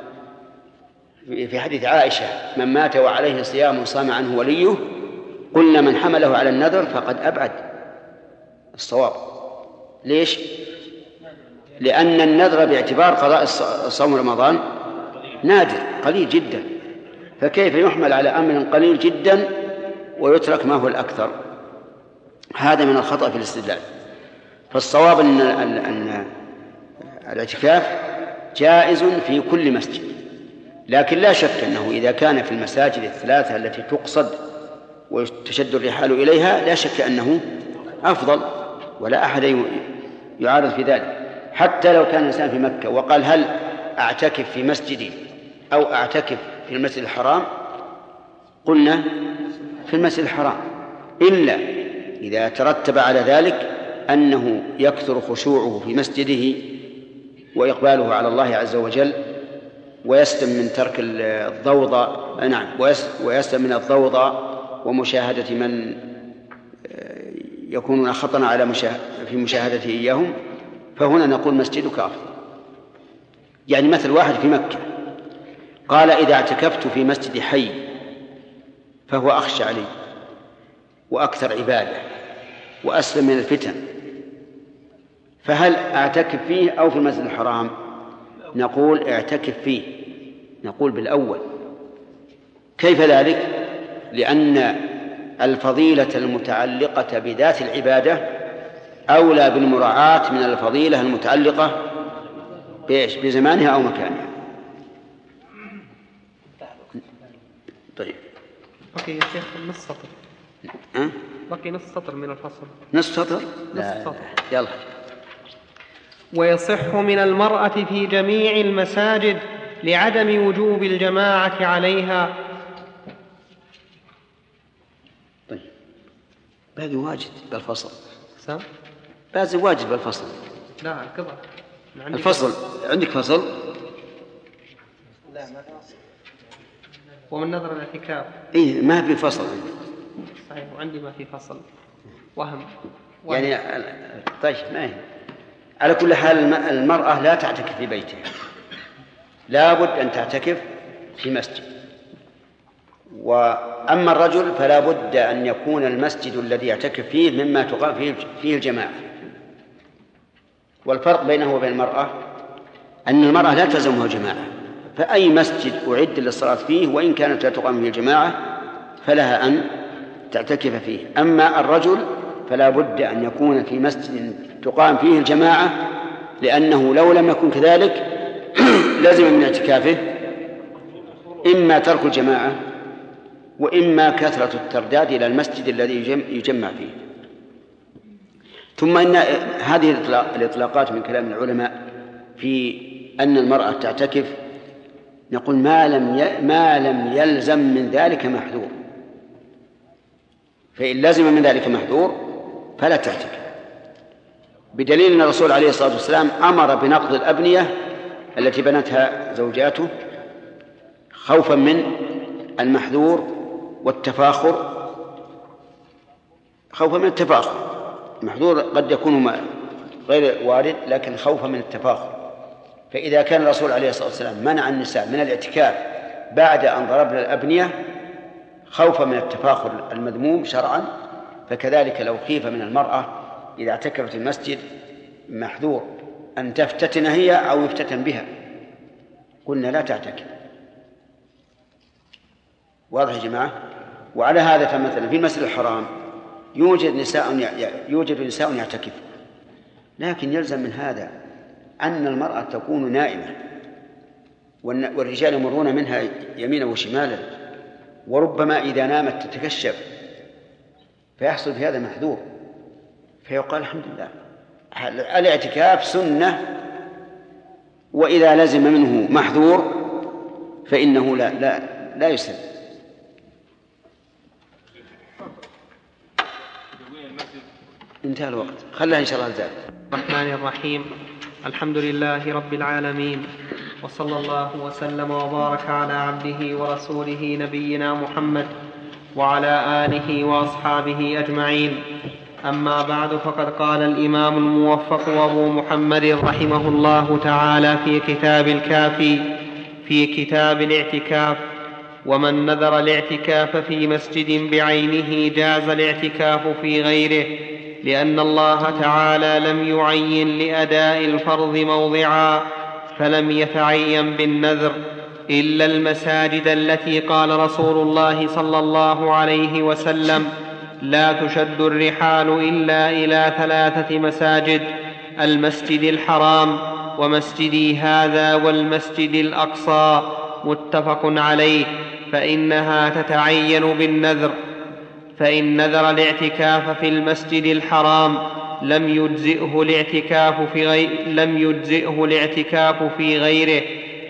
في حديث عائشة: من مات وعليه صيام صام عنه وليه، قلنا من حمله على النذر فقد أبعد الصواب. ليش؟ لأن النذر باعتبار قضاء صوم رمضان نادر قليل جدا، فكيف يحمل على أمر قليل جدا ويترك ما هو الأكثر؟ هذا من الخطأ في الاستدلال. فالصواب أن, أن الاعتكاف جائز في كل مسجد، لكن لا شك أنه إذا كان في المساجد الثلاثة التي تقصد وتشد الرحال إليها لا شك أنه أفضل، ولا أحد يعارض في ذلك. حتى لو كان الإنسان في مكة وقال: هل أعتكف في مسجدي أو أعتكف في المسجد الحرام؟ قلنا في المسجد الحرام، إلا إذا ترتب على ذلك أنه يكثر خشوعه في مسجده وإقباله على الله عز وجل، ويسلم من ترك الضوضاء، نعم، ويسلم من الضوضاء ومشاهدة من يكونون خطرا على مشاهد في مشاهدته إياهم، فهنا نقول مسجدك أفضل. يعني مثل واحد في مكة قال: إذا اعتكفت في مسجد حي فهو أخشى علي وأكثر عبادة وأسلم من الفتن، فهل أعتكف فيه أو في المسجد الحرام؟ نقول اعتكف فيه، نقول بالأول. كيف ذلك؟ لأن الفضيلة المتعلقة بذات العبادة أولى بالمراعاة من الفضيلة المتعلقة بزمانها أو مكانها. طيب، بقي يا شيخ نص سطر. أه؟ بقي نص سطر من الفصل. نص سطر؟ نص سطر. يلا. ويصح من المرأة في جميع المساجد لعدم وجوب الجماعة عليها. طيب، باقي واجد بالفصل. سام؟ باقي واجد بالفصل. لا الكبر. الفصل عندك فصل؟ لا ما في فصل. ومن نظر الاعتكاف. إيه ما في فصل. صحيح، وعندي ما في فصل. وهم. وهم. يعني طيب ما هي. على كل حال المرأة لا تعتكف في بيتها، لا بد أن تعتكف في مسجد. وأما الرجل فلا بد أن يكون المسجد الذي يعتكف فيه مما تقام فيه, فيه الجماعة. والفرق بينه وبين المرأة أن المرأة لا تلزمها الجماعة، فأي مسجد أعد للصلاة فيه وإن كانت لا تقام فيه الجماعة فلها أن تعتكف فيه. أما الرجل فلا بد أن يكون في مسجد تقام فيه الجماعة، لأنه لو لم يكن كذلك لازم من اعتكافه إما ترك الجماعة وإما كثرة الترداد إلى المسجد الذي يجمع فيه. ثم إن هذه الإطلاقات من كلام العلماء في أن المرأة تعتكف نقول ما لم ما لم يلزم من ذلك محذور، فإن لزم من ذلك محذور فلا تعتكف، بدليل أن الرسول عليه الصلاة والسلام أمر بنقض الأبنية التي بنتها زوجاته خوفا من المحذور والتفاخر، خوفا من التفاخر. المحذور قد يكون غير وارد، لكن خوفا من التفاخر. فإذا كان الرسول عليه الصلاة والسلام منع النساء من الاعتكاف بعد أن ضربنا الأبنية خوفا من التفاخر المذموم شرعا، فكذلك لو خيف من المرأة إذا اعتكفت المسجد محذور أن تفتتن هي أو يفتتن بها، قلنا لا تعتكف. واضح يا جماعة؟ وعلى هذا فمثلا في المسجد الحرام يوجد نساء يوجد نساء يعتكف، لكن يلزم من هذا أن المرأة تكون نائمة والرجال يمرون منها يمينا وشمالا، وربما إذا نامت تتكشف فيحصل في هذا محذور، فيقال الحمد لله الاعتكاف سنة، وإذا لزم منه محذور فإنه لا لا لا يسلم. انتهى الوقت، خلها إن شاء الله زاد. الرحمن الرحيم. الحمد لله رب العالمين، وصلى الله وسلم وبارك على عبده ورسوله نبينا محمد وعلى آله وأصحابه أجمعين. أما بعد، فقد قال الإمام الموفق أبو محمد رحمه الله تعالى في كتاب الكافي في كتاب الاعتكاف: ومن نذر الاعتكاف في مسجد بعينه جاز الاعتكاف في غيره، لأن الله تعالى لم يعين لأداء الفرض موضعا، فلم يتعين بالنذر إلا المساجد التي قال رسول الله صلى الله عليه وسلم: لا تشد الرحال إلا إلى ثلاثة مساجد: المسجد الحرام ومسجدي هذا والمسجد الأقصى، متفق عليه. فإنها تتعين بالنذر، فإن نذر الاعتكاف في المسجد الحرام لم يجزئه الاعتكاف في غير لم يجزئه الاعتكاف في غيره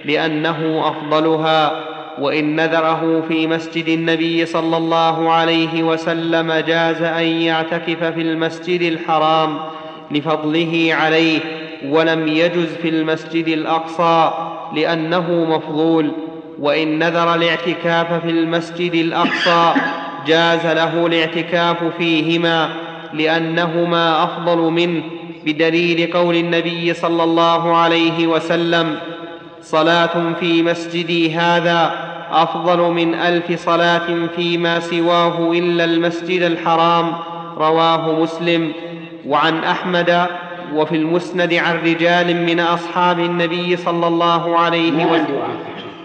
لأنه أفضلها، وإن نذره في مسجد النبي صلى الله عليه وسلم جاز أن يعتكف في المسجد الحرام لفضله عليه، ولم يجز في المسجد الأقصى لأنه مفضول. وإن نذر الاعتكاف في المسجد الأقصى جاز له الاعتكاف فيهما لأنهما أفضل منه، بدليل قول النبي صلى الله عليه وسلم: صلاة في مسجدي هذا أفضل من ألف صلاة فيما سواه إلا المسجد الحرام، رواه مسلم. وعن أحمد وفي المسند عن رجال من أصحاب النبي صلى الله عليه وسلم.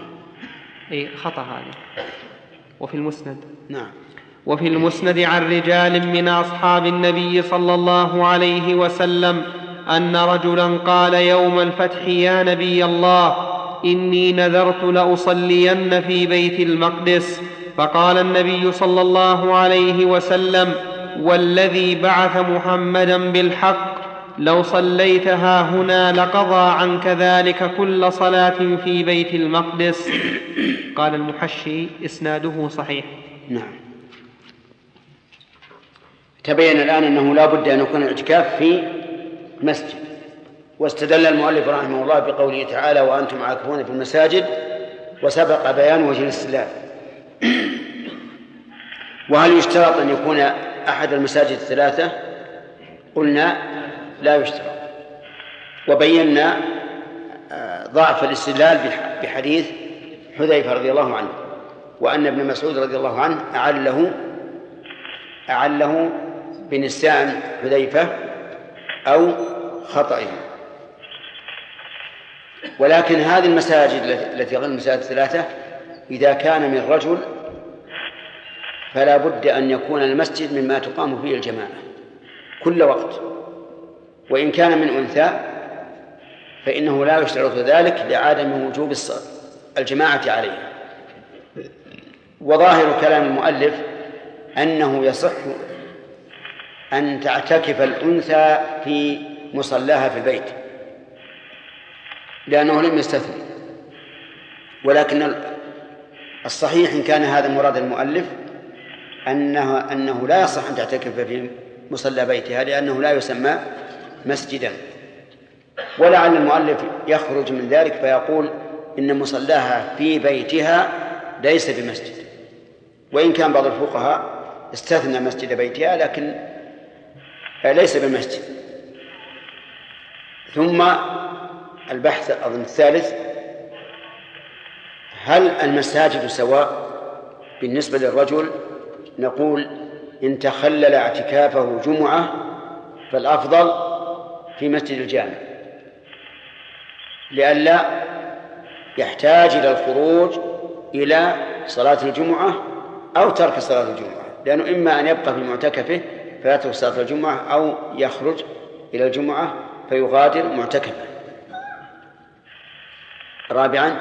إيه خطأ هذا. وفي المسند نعم. وفي المسند عن رجال من أصحاب النبي صلى الله عليه وسلم أن رجلا قال يوم الفتح: يا نبي الله، إني نذرت لأصلين في بيت المقدس. فقال النبي صلى الله عليه وسلم: والذي بعث محمدا بالحق، لو صليتها هنا لقضى عنك ذلك كل صلاة في بيت المقدس. قال المحشي: إسناده صحيح. نعم. تبين الآن أنه لا بد أن يكون الاعتكاف في مسجد، واستدل المؤلف رحمه الله بقوله تعالى: وأنتم عاكفون في المساجد، وسبق بيان وجه الاستدلال. وهل يشترط أن يكون أحد المساجد الثلاثة؟ قلنا لا يشترط، وبينا ضعف الاستدلال بحديث حذيفة رضي الله عنه، وأن ابن مسعود رضي الله عنه أعله أعله بنسيان حذيفة أو خطئه. ولكن هذه المساجد التي غير المساجد الثلاثة إذا كان من رجل فلا بد أن يكون المسجد مما تقام فيه الجماعة كل وقت، وإن كان من أنثى فإنه لا يشترط ذلك لعدم وجوب الجماعة عليه. وظاهر كلام المؤلف أنه يصح أن تعتكف الأنثى في مصلاها في البيت لأنه لم يستثني، ولكن الصحيح إن كان هذا مراد المؤلف أنه, أنه لا يصح أن تعتكف في مصلى بيتها لأنه لا يسمى مسجدا. ولعل المؤلف يخرج من ذلك فيقول إن مصلاها في بيتها ليس بمسجد، وإن كان بعض الفقهاء استثنى مسجد بيتها لكن ليس بمسجد. ثم البحث أظن الثالث: هل المساجد سواء؟ بالنسبة للرجل نقول إن تخلل اعتكافه جمعة فالأفضل في مسجد الجامع لئلا يحتاج إلى الخروج إلى صلاة الجمعة أو ترك صلاة الجمعة، لأنه إما أن يبقى في معتكفه فيترك صلاة الجمعة أو يخرج إلى الجمعة فيغادر معتكفه. رابعا: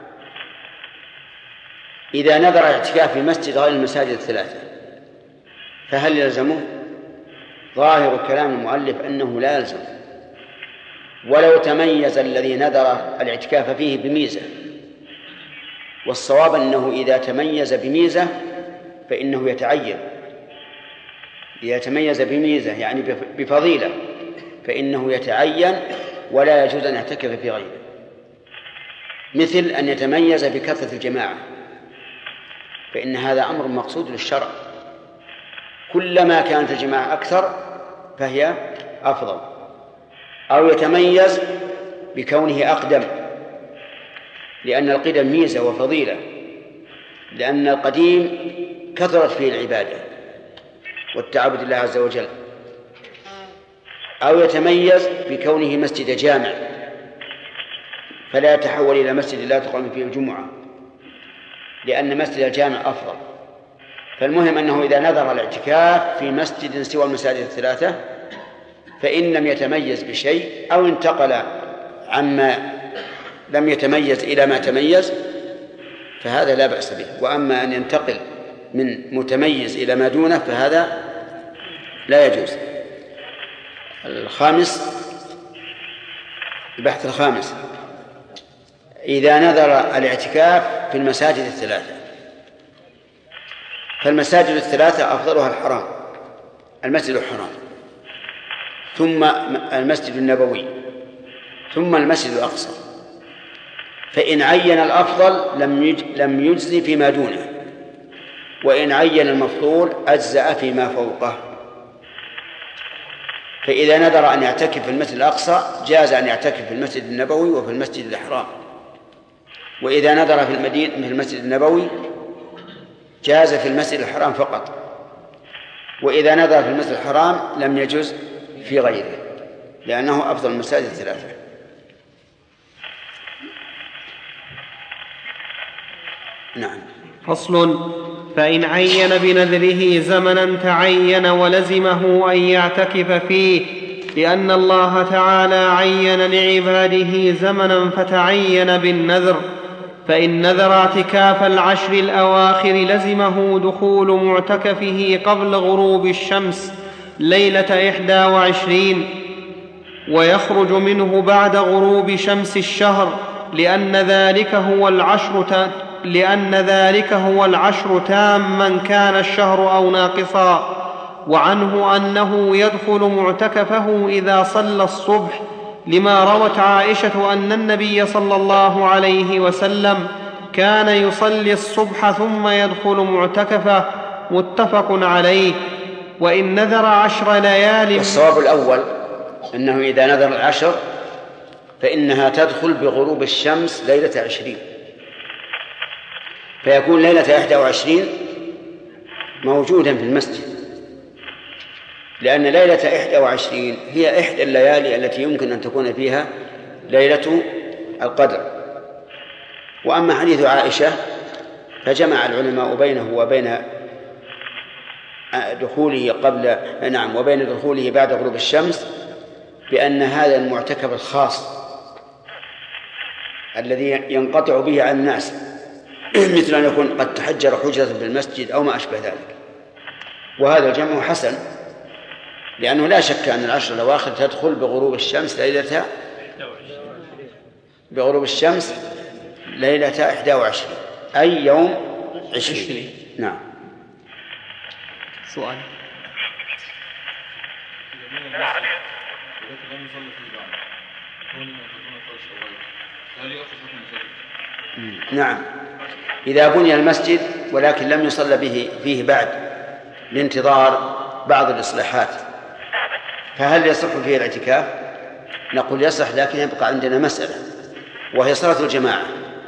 إذا نذر الاعتكاف في مسجد غير المساجد الثلاثة فهل يلزمه؟ ظاهر كلام المؤلف أنه لا يلزم، ولو تميز الذي نذر الاعتكاف فيه بميزة، والصواب أنه إذا تميز بميزة فإنه يتعين. إذا تميز بميزة يعني بفضيلة فإنه يتعين ولا يجوز أن يعتكف في غيره، مثل أن يتميز بكثرة الجماعة، فإن هذا أمر مقصود للشرع، كلما كانت الجماعة أكثر فهي أفضل. أو يتميز بكونه أقدم، لأن القدم ميزة وفضيلة، لأن القديم كثرت فيه العبادة والتعبد لله عز وجل. أو يتميز بكونه مسجد جامع فلا يتحول إلى مسجد لا تقام فيه الجمعة، لأن مسجد الجامع أفضل. فالمهم أنه إذا نذر الاعتكاف في مسجد سوى المساجد الثلاثة فإن لم يتميز بشيء أو انتقل عما لم يتميز إلى ما تميز فهذا لا بأس به. وأما أن ينتقل من متميز إلى ما دونه فهذا لا يجوز. الخامس، البحث الخامس: إذا نذر الاعتكاف في المساجد الثلاثة، فالمساجد الثلاثة أفضلها الحرام، المسجد الحرام، ثم المسجد النبوي، ثم المسجد الأقصى. فإن عين الأفضل لم يجزي فيما دونه، وإن عين المفضول أجزأ فيما فوقه. فإذا نذر أن يعتكف في المسجد الأقصى جاز أن يعتكف في المسجد النبوي وفي المسجد الحرام، وإذا نذر في المدينة في المسجد النبوي جاز في المسجد الحرام فقط، وإذا نذر في المسجد الحرام لم يجوز في غيره لأنه أفضل المساجد الثلاثة. نعم. فصل: فإن عين بنذره زمنا تعين ولزمه أن يعتكف فيه، لأن الله تعالى عين لعباده زمنا فتعين بالنذر. فإن نذر اعتكاف العشر الأواخر لزمه دخول معتكفه قبل غروب الشمس ليلة إحدى وعشرين، ويخرج منه بعد غروب شمس الشهر، لأن ذلك هو العشر لأن ذلك هو العشر تاما كان الشهر أو ناقصا. وعنه أنه يدخل معتكفه إذا صلى الصبح، لما روت عائشة أن النبي صلى الله عليه وسلم كان يصلي الصبح ثم يدخل معتكفه، متفق عليه. وإن نذر عشر ليال، الصواب الأول أنه إذا نذر العشر فإنها تدخل بغروب الشمس ليلة عشرين، فيكون ليلة إحدى وعشرين موجودا في المسجد، لأن ليلة إحدى وعشرين هي إحدى الليالي التي يمكن أن تكون فيها ليلة القدر. وأما حديث عائشة فجمع العلماء بينه وبين دخوله قبل نعم وبين دخوله بعد غروب الشمس بأن هذا المعتكف الخاص الذي ينقطع به عن الناس، مثل أن يكون قد تحجر حجرة في المسجد أو ما أشبه ذلك. وهذا الجمع حسن، لأنه لا شك أن العشر الأواخر تدخل بغروب الشمس ليلة بغروب الشمس ليلة إحدى وعشرين، أي يوم عشرين. نعم. سؤال: ولكن لم يصلي فيه بعد كون يأخذون فرش الغير هل يأخذ حكم المسجد؟ نعم، إذا بني المسجد ولكن لم يصلى به فيه بعد لانتظار بعض الإصلاحات فهل يصح فيه الاعتكاف؟ نقول يصح، لكن يبقى عندنا مسألة وهي صلاة الجماعة.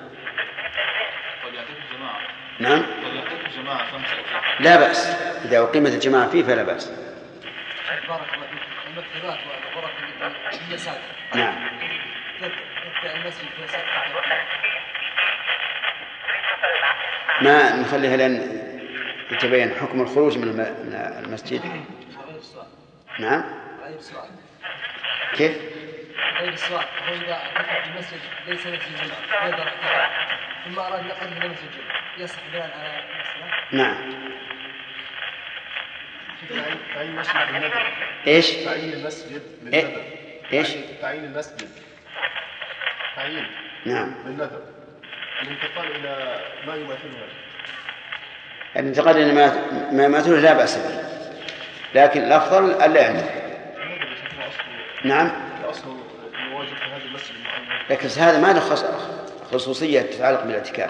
قد يعتكف جماعة. نعم. قد يعتكف جماعة خمسة أو ستة. لا بأس إذا أقيمت الجماعة فيه فلا بأس. بارك الله فيك. المكتبات والغرف اللي هي ساكنة. نعم. المسجد ما نخليها لأن يتبين حكم الخروج من المسجد. نعم. غير السؤال. كيف؟ غير السؤال. هو إذا أتى المسجد ليس مسجد جماعة يقدر اعتكاف ثم أراد نقله إلى مسجد جماعة يصح بناء على المسألة؟ نعم. تعيين المسجد بالندب. إيش؟ تعيين المسجد بالندب. إيش؟ تعيين المسجد. تعيين. نعم. بالندب. الانتقال إلى ما يماثله. الانتقال إلى ما يماثله لا بأس به، لكن الأفضل ألا يعمل. نعم. الأصل الواجب في هذا المسجد المعين. لكن هذا ما له خصوصية تتعلق بالاعتكاف.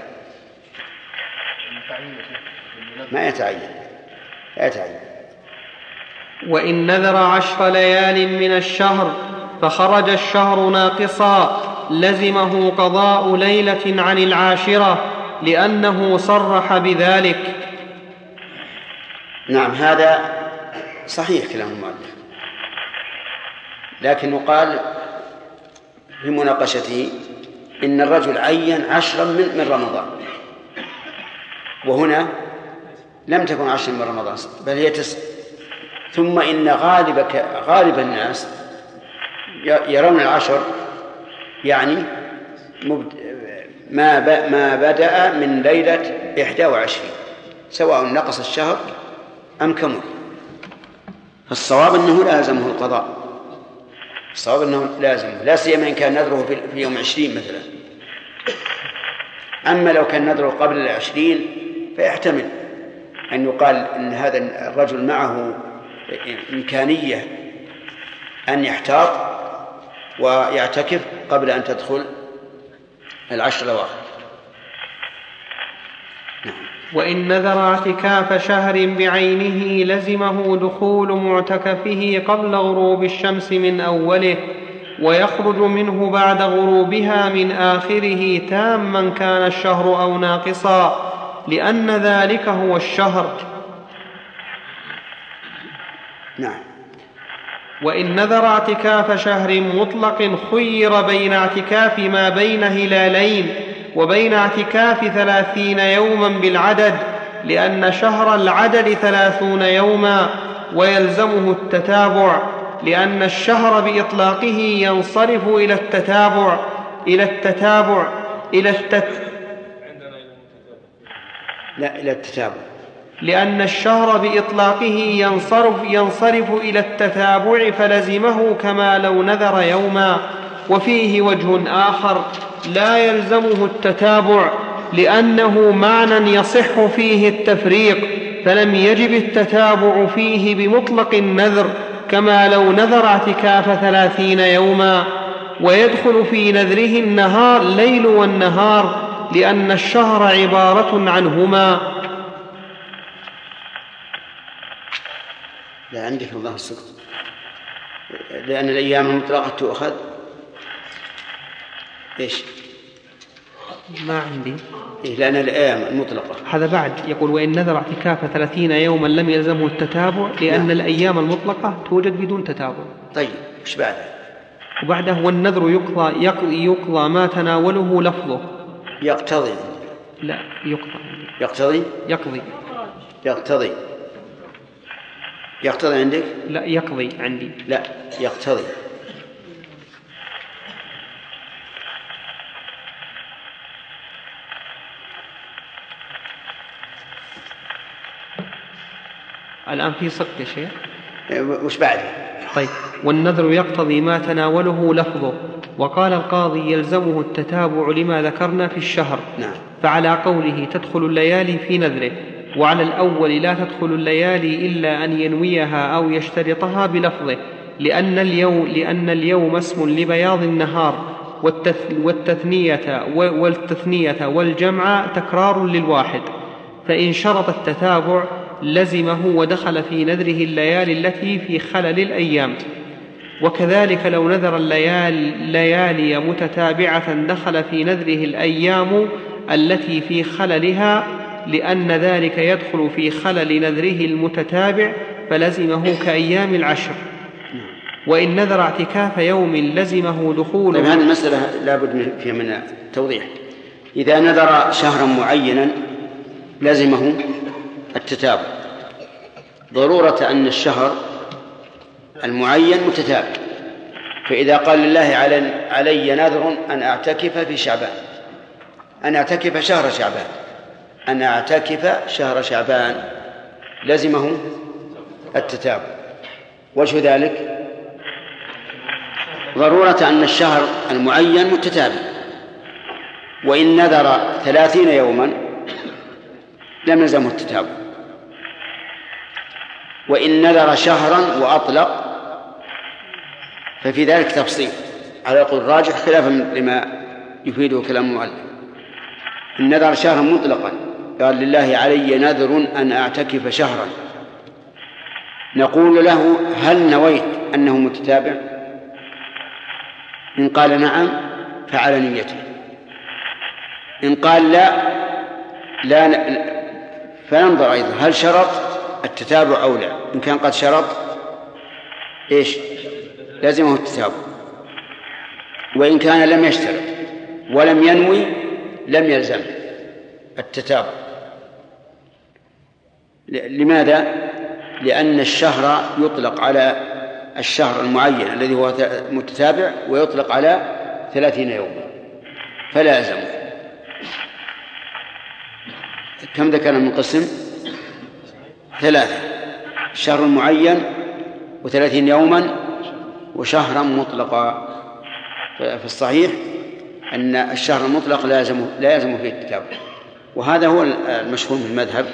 ما يتعين. لا يتعين. وإن نذر عشر ليال من الشهر فخرج الشهر ناقصا لزمه قضاء ليلة عن العاشرة لأنه صرح بذلك. نعم، هذا صحيح كلام المؤلف، لكن يقال في مناقشته إن الرجل عين عشرا من, من رمضان، وهنا لم تكن عشرا من رمضان بل هي تسع، ثم إن غالب غالب الناس يرون العشر يعني ما ما بدأ من ليلة إحدى وعشرين سواء نقص الشهر أم كمل. فالصواب أنه لازمه القضاء، الصواب أنه لازمه، لا سيما إن كان نذره في يوم عشرين مثلا. أما لو كان نذره قبل العشرين فيحتمل أن يقال أن هذا الرجل معه إمكانية أن يحتاط ويعتكف قبل أن تدخل العشر الأواخر. نعم. وإن نذر اعتكاف شهر بعينه لزمه دخول معتكفه قبل غروب الشمس من أوله ويخرج منه بعد غروبها من آخره تاما كان الشهر أو ناقصا لأن ذلك هو الشهر. نعم. وإن نذر اعتكاف شهر مطلق خير بين اعتكاف ما بين هلالين وبين اعتكاف ثلاثين يوما بالعدد لأن شهر العدد ثلاثون يوما ويلزمه التتابع لأن الشهر بإطلاقه ينصرف إلى التتابع إلى التتابع إلى التت... لا إلى التتابع لأن الشهر بإطلاقه ينصرف, ينصرف إلى التتابع فلزمه كما لو نذر يوما. وفيه وجه آخر لا يلزمه التتابع لأنه معنى يصح فيه التفريق فلم يجب التتابع فيه بمطلق النذر كما لو نذر اعتكاف ثلاثين يوما. ويدخل في نذره النهار الليل والنهار لأن الشهر عبارة عنهما. لا عندك الله الصدق، لأن الأيام المطلقة تؤخذ إيش؟ ما عندي إيه، لأن الأيام المطلقة هذا بعد يقول وإن نذر اعتكاف ثلاثين يوما لم يلزمه التتابع لأن نعم. الأيام المطلقة توجد بدون تتابع. طيب إيش بعده؟ وبعده والنذر يقضى, يقضي, يقضى ما تناوله لفظه. يقتضي لا يقضى يقتضي يقضي يقتضي يقتضي عندك؟ لا يقضي عندي. لا يقتضي. الآن في سقط يا شيخ. وش بعده؟ طيب والنذر يقتضي ما تناوله لفظه. وقال القاضي يلزمه التتابع لما ذكرنا في الشهر. نعم. فعلى قوله تدخل الليالي في نذره وعلى الأول لا تدخل الليالي إلا أن ينويها أو يشترطها بلفظه لأن اليوم, لأن اليوم اسم لبياض النهار، والتثنية, والتثنية والجمع تكرار للواحد، فإن شرط التتابع لزمه ودخل في نذره الليالي التي في خلل الأيام. وكذلك لو نذر الليالي متتابعة دخل في نذره الأيام التي في خللها، لأن ذلك يدخل في خلل نذره المتتابع فلزمه كأيام العشر. وإن نذر اعتكاف يوم لزمه دخول. طيب هذه المسألة لا بد فيها من توضيح. إذا نذر شهرا معينا لزمه التتابع، ضرورة أن الشهر المعين متتابع، فإذا قال لله علي نذر أن أعتكف في شعبان، أن أعتكف شهر شعبان، أن أعتكف شهر شعبان لزمه التتابع. وش ذلك؟ ضرورة أن الشهر المعين متتابع. وإن نذر ثلاثين يوما لم يلزمه التتابع. وإن نذر شهرا وأطلق ففي ذلك تفصيل على القول الراجح خلافا لما يفيده كلام المؤلف. إن نذر شهرا مطلقا قال لله علي نذر أن أعتكف شهرا، نقول له هل نويت أنه متتابع؟ إن قال نعم فعلى نيته، إن قال لا لا فننظر أيضا هل شرط التتابع أو لا. إن كان قد شرط إيش لازمه التتابع، وإن كان لم يشترط ولم ينوي لم يلزم التتابع. لماذا؟ لأن الشهر يطلق على الشهر المعين الذي هو متتابع ويطلق على ثلاثين يوما فلا يلزم. كم ذكرنا من قسم؟ ثلاثة: الشهر المعين وثلاثين يوما وشهرا مطلقا. في الصحيح أن الشهر المطلق لا يلزم لا يلزم فيه التتابع، وهذا هو المشهور في المذهب.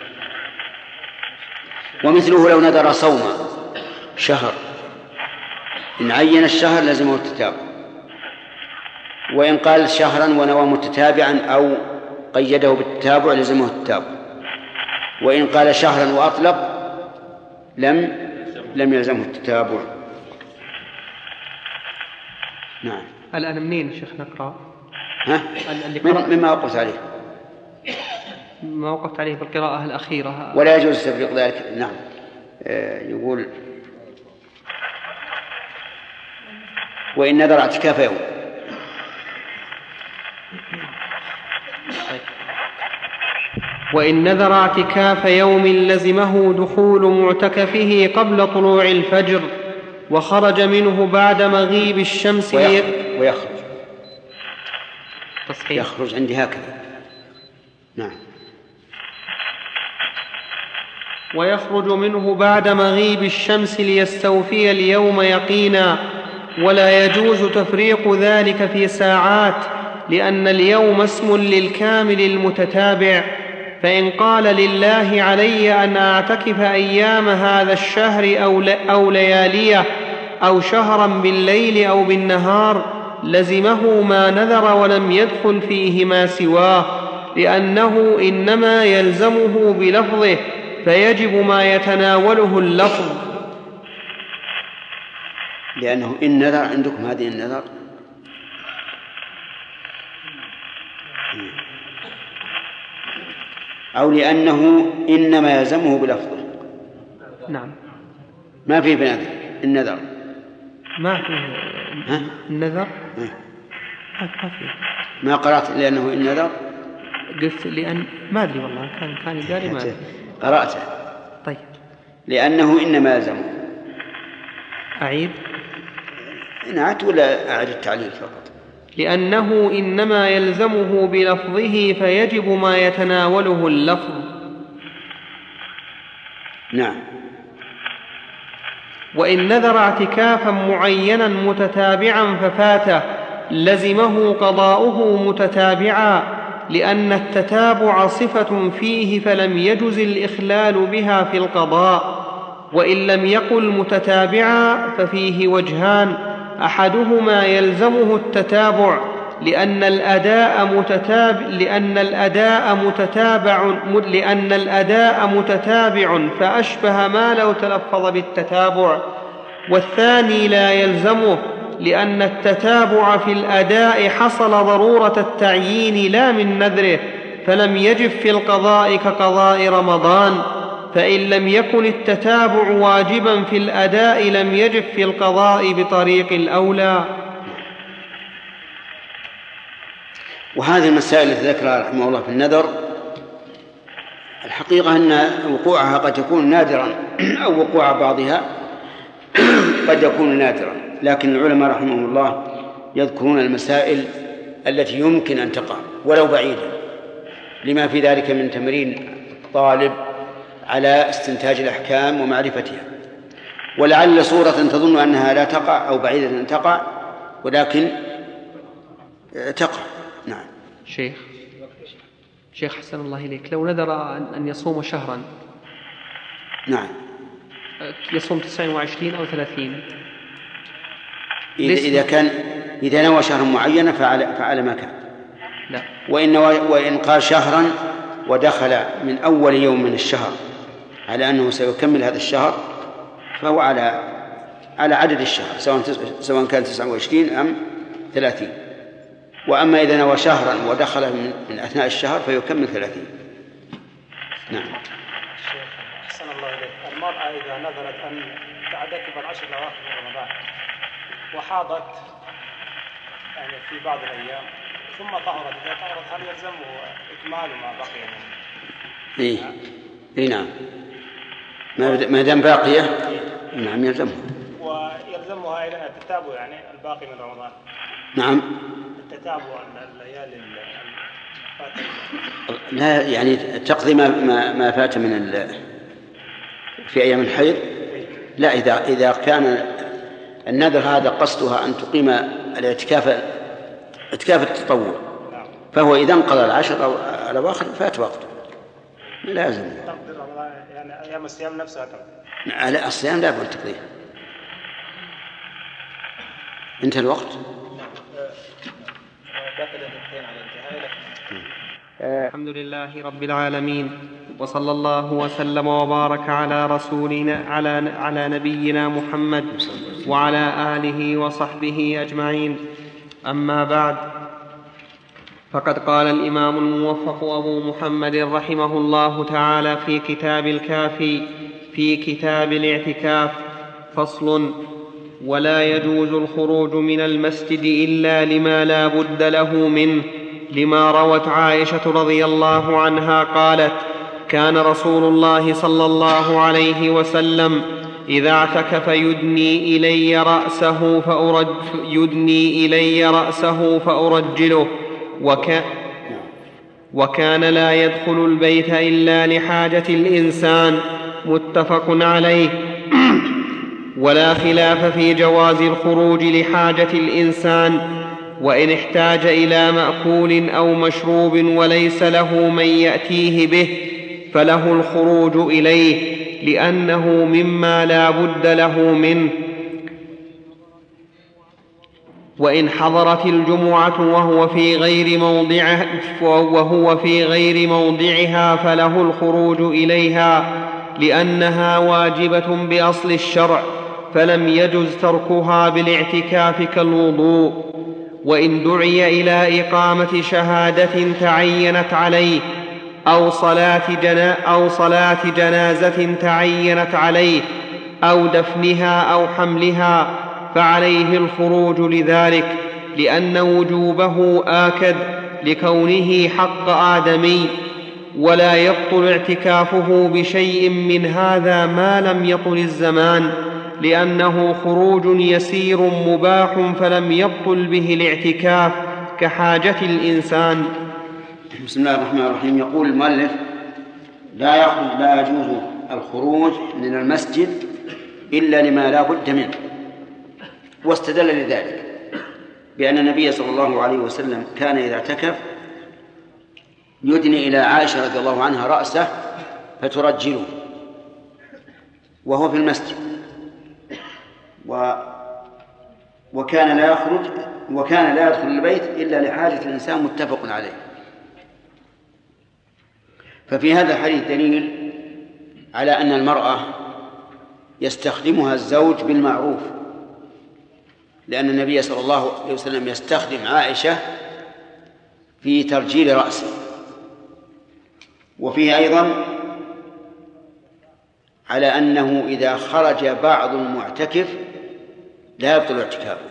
ومثله لو نذر صوم شهر، إن عين الشهر لازمه التتابع، وإن قال شهرا ونوى متتابعا أو قيده بالتتابع لازمه التتابع، وإن قال شهرا وأطلق لم لم يلزمه التتابع. نعم. الآن منين شيخ نقرأ؟ ها؟ مما وقفت عليه ما وقفت عليه بالقراءة الأخيرة، ولا يجوز تفريق ذلك. نعم. آه يقول وإن نذر اعتكاف يوم. وإن نذر اعتكاف يوم لزمه دخول معتكفه قبل طلوع الفجر، وخرج منه بعد مغيب الشمس. ويخرج, ويخرج. تصحيح. يخرج عندي هكذا. نعم. ويخرج منه بعد مغيب الشمس ليستوفي اليوم يقينا، ولا يجوز تفريق ذلك في ساعات، لأن اليوم اسم للكامل المتتابع. فإن قال لله علي أن أعتكف أيام هذا الشهر أو لياليه أو شهرا بالليل أو بالنهار لزمه ما نذر ولم يدخل فيه ما سواه، لأنه إنما يلزمه بلفظه فيجب ما يتناوله اللفظ. لأنه إن نذر عندكم هذه النذر أو لأنه إنما يلزمه بلفظه. نعم. ما فيه بنذر النذر، ما فيه النذر. ما فيه. ما قرأت لأنه إن نذر؟ قلت لأن ما أدري والله، كان كان جاري ما أدري. قرأته. طيب. لأنه إنما يلزمه. أعيد؟ نعت ولا أعد التعليل فقط؟ لأنه إنما يلزمه بلفظه فيجب ما يتناوله اللفظ. نعم. وإن نذر اعتكافا معينا متتابعا ففاته لزمه قضاؤه متتابعا، لأن التتابع صفة فيه فلم يجز الإخلال بها في القضاء. وإن لم يقل متتابعا ففيه وجهان: أحدهما يلزمه التتابع لأن الأداء متتابع لأن الأداء متتابع لأن الأداء متتابع فأشبه ما لو تلفظ بالتتابع، والثاني لا يلزمه لأن التتابع في الأداء حصل ضرورة التعيين لا من نذره، فلم يجب في القضاء كقضاء رمضان، فإن لم يكن التتابع واجبا في الأداء لم يجب في القضاء بطريق الأولى. وهذه المسائل التي ذكرها رحمه الله في النذر الحقيقة أن وقوعها قد يكون نادرا أو وقوع بعضها قد يكون نادرا، لكن العلماء رحمهم الله يذكرون المسائل التي يمكن أن تقع ولو بعيدا، لما في ذلك من تمرين الطالب على استنتاج الأحكام ومعرفتها، ولعل صورة تظن أنها لا تقع أو بعيدة أن تقع ولكن تقع. نعم. شيخ شيخ حسن الله إليك، لو نذر أن يصوم شهرا، نعم، يصوم تسعة وعشرين أو ثلاثين، إذا, إذا كان إذا نوى شهرا معينا فعلى, فعلى ما كان. لا. وإن, وإن قال شهرا ودخل من أول يوم من الشهر على أنه سيكمل هذا الشهر فهو على على عدد الشهر سواء سواء كان تسعة وعشرين أم ثلاثين. وأما إذا نوى شهرا ودخل من, من أثناء الشهر فيكمل ثلاثين. نعم. الشيخ أحسن الله إليك، المرأة إذا نذرت أن تعتكف العشر الأواخر من رمضان وحاضت يعني في بعض الأيام ثم طهرت، إذا طهرت هل يلزمه إكمال ما بقي منه؟ إيه إيه نعم، ما دام باقية نعم يلزمها. ويلزمها إلى التتابع يعني الباقي من رمضان. نعم. التتابع الليالي الفاتحة. لا يعني تقضي ما ما, ما فات من ال... في أيام الحيض. لا، إذا إذا كان النذر هذا قصدها أن تقيم الاعتكاف اعتكاف التطوع فهو إذا انقضى العشر الأواخر فات وقته لازم تقضي رمضان يعني أيام الصيام نفسها تقضي. على الصيام لا بد تقضيه. انتهى الوقت. الحمد لله رب العالمين، وصلى الله وسلم وبارك على رسولنا على على نبينا محمد وعلى آله وصحبه أجمعين. أما بعد، فقد قال الإمام الموفق أبو محمد رحمه الله تعالى في كتاب الكافي في كتاب الاعتكاف: فصل: ولا يجوز الخروج من المسجد إلا لما لا بد له منه، لما روت عائشة رضي الله عنها قالت: كان رسول الله صلى الله عليه وسلم إذا اعتكف يدني إلي رأسه فأرج يدني إلي رأسه فأرجله، وك وكان لا يدخل البيت إلا لحاجة الإنسان. متفق عليه. ولا خلاف في جواز الخروج لحاجة الإنسان، وإن احتاج إلى مأكول أو مشروب وليس له من يأتيه به فله الخروج إليه، لأنه مما لا بد له منه. وإن حضرت الجمعة وهو في غير موضعها وهو في غير موضعها فله الخروج إليها، لأنها واجبة بأصل الشرع، فلم يجز تركها بالاعتكاف كالوضوء. وإن دعي إلى إقامة شهادة تعينت عليه أو صلاة, جنا أو صلاة جنازة تعينت عليه أو دفنها أو حملها فعليه الخروج لذلك، لأن وجوبه آكد لكونه حق آدمي، ولا يبطل اعتكافه بشيء من هذا ما لم يطل الزمان، لأنه خروج يسير مباح فلم يبطل به الاعتكاف كحاجة الإنسان. بسم الله الرحمن الرحيم. يقول المؤلف: لا يخرج لا يجوز الخروج من المسجد إلا لما لا بد منه، واستدل لذلك بأن النبي صلى الله عليه وسلم كان إذا اعتكف يدني إلى عائشة رضي الله عنها رأسه فترجله، وهو في المسجد و وكان لا يخرج وكان لا يدخل البيت إلا لحاجة الإنسان متفق عليه. ففي هذا الحديث دليل على أن المرأة يستخدمها الزوج بالمعروف، لأن النبي صلى الله عليه وسلم يستخدم عائشة في ترجيل رأسه. وفيه أيضا على أنه إذا خرج بعض المعتكف لا يبطل اعتكافه،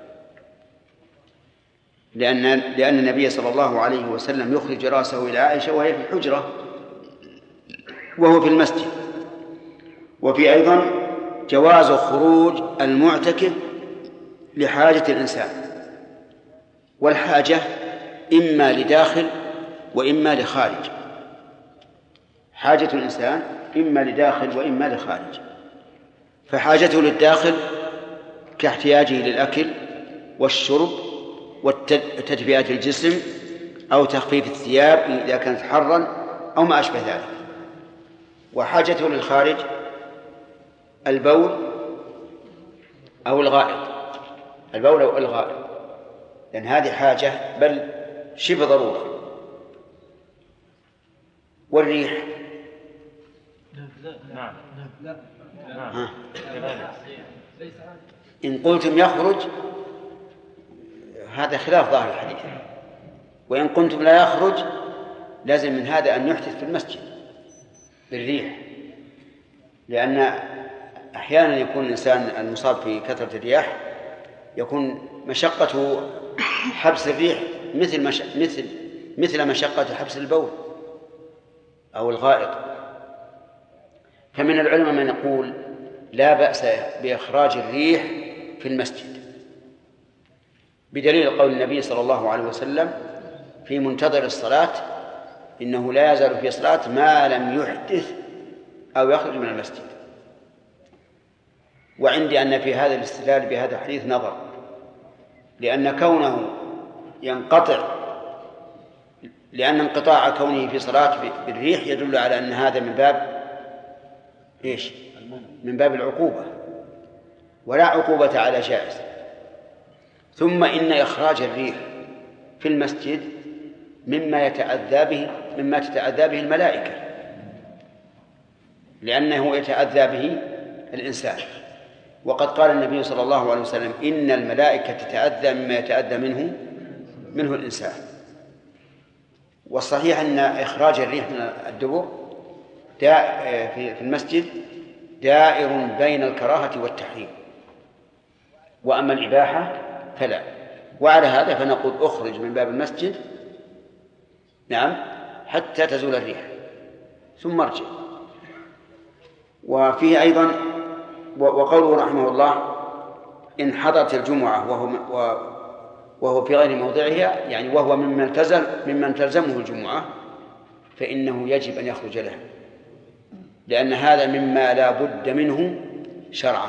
لأن لأن النبي صلى الله عليه وسلم يخرج رأسه إلى عائشة وهي في الحجرة وهو في المسجد. وفي أيضا جواز خروج المعتكف لحاجة الإنسان، والحاجة إما لداخل وإما لخارج. حاجة الإنسان إما لداخل وإما لخارج، فحاجته للداخل كاحتياجه للأكل والشرب وتدفئة الجسم أو تخفيف الثياب إذا كانت حرا أو ما أشبه ذلك. وحاجته للخارج البول أو الغائط، البول أو الغائط، لأن هذه حاجة بل شبه ضرورة. والريح نعم لا نعم إن قلتم يخرج هذا خلاف ظاهر الحديث، وإن قلتم لا يخرج لازم من هذا أن يحدث في المسجد بالريح، لأن أحيانا يكون الإنسان المصاب في كثرة الرياح يكون مشقته حبس الريح مثل مش... مثل مثل مشقة حبس البول أو الغائط. فمن العلماء من يقول لا بأس بإخراج الريح في المسجد بدليل قول النبي صلى الله عليه وسلم في منتظر الصلاة إنه لا يزال في صلاة ما لم يحدث أو يخرج من المسجد. وعندي أن في هذا الاستدلال بهذا الحديث نظر، لأن كونه ينقطع لأن انقطاع كونه في صلاة بالريح يدل على أن هذا من باب إيش؟ من باب العقوبة، ولا عقوبة على جائز. ثم إن إخراج الريح في المسجد مما يتأذى به مما تتأذى به الملائكة، لأنه يتأذى به الإنسان. وقد قال النبي صلى الله عليه وسلم إن الملائكة تتأذى مما يتأذى منه منه الإنسان. والصحيح أن إخراج الريح من الدبر في المسجد دائر بين الكراهة والتحريم، وأما الإباحة فلا. وعلى هذا فنقول أخرج من باب المسجد نعم حتى تزول الريح ثم ارجع. وفيه أيضا وقوله رحمه الله إن حضرت الجمعة وهو وهو في غير موضعها، يعني وهو ممن تلزم ممن تلزمه الجمعة، فإنه يجب أن يخرج له، لأن هذا مما لا بد منه شرعا.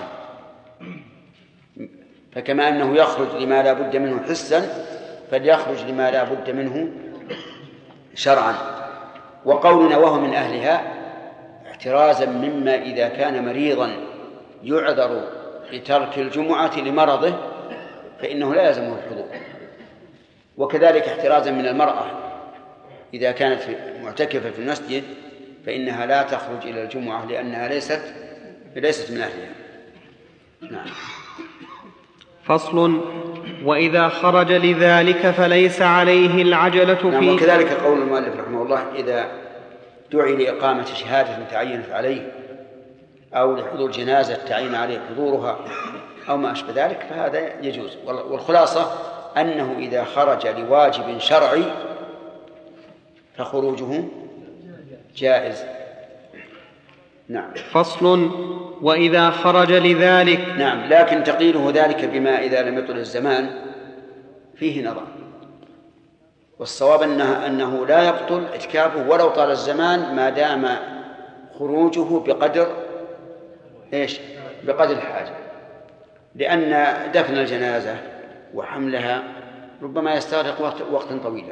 فكما أنه يخرج لما لا بد منه حسا فليخرج لما لا بد منه شرعا. وقولنا وهو من أهلها احترازا مما إذا كان مريضا يعذر لترك الجمعة لمرضه فإنه لا يلزمه الحضور. وكذلك احترازا من المرأة إذا كانت معتكفة في المسجد فإنها لا تخرج إلى الجمعة لأنها ليست ليست من أهلها. نعم. فصل: وإذا خرج لذلك فليس عليه العجلة فيه. نعم. وكذلك قول المؤلف رحمه الله إذا دعي لإقامة شهادة تعينت عليه أو لحضور جنازة تعين عليه حضورها أو ما أشبه ذلك فهذا يجوز. والخلاصة أنه إذا خرج لواجب شرعي فخروجه جائز. نعم. فصل: وإذا خرج لذلك. نعم. لكن تقيله ذلك بما إذا لم يطل الزمان فيه نظر، والصواب أنه, أنه لا يبطل اعتكافه ولو طال الزمان ما دام خروجه بقدر إيش؟ بقدر الحاجة، لأن دفن الجنازة وحملها ربما يستغرق وقت وقتا طويلا.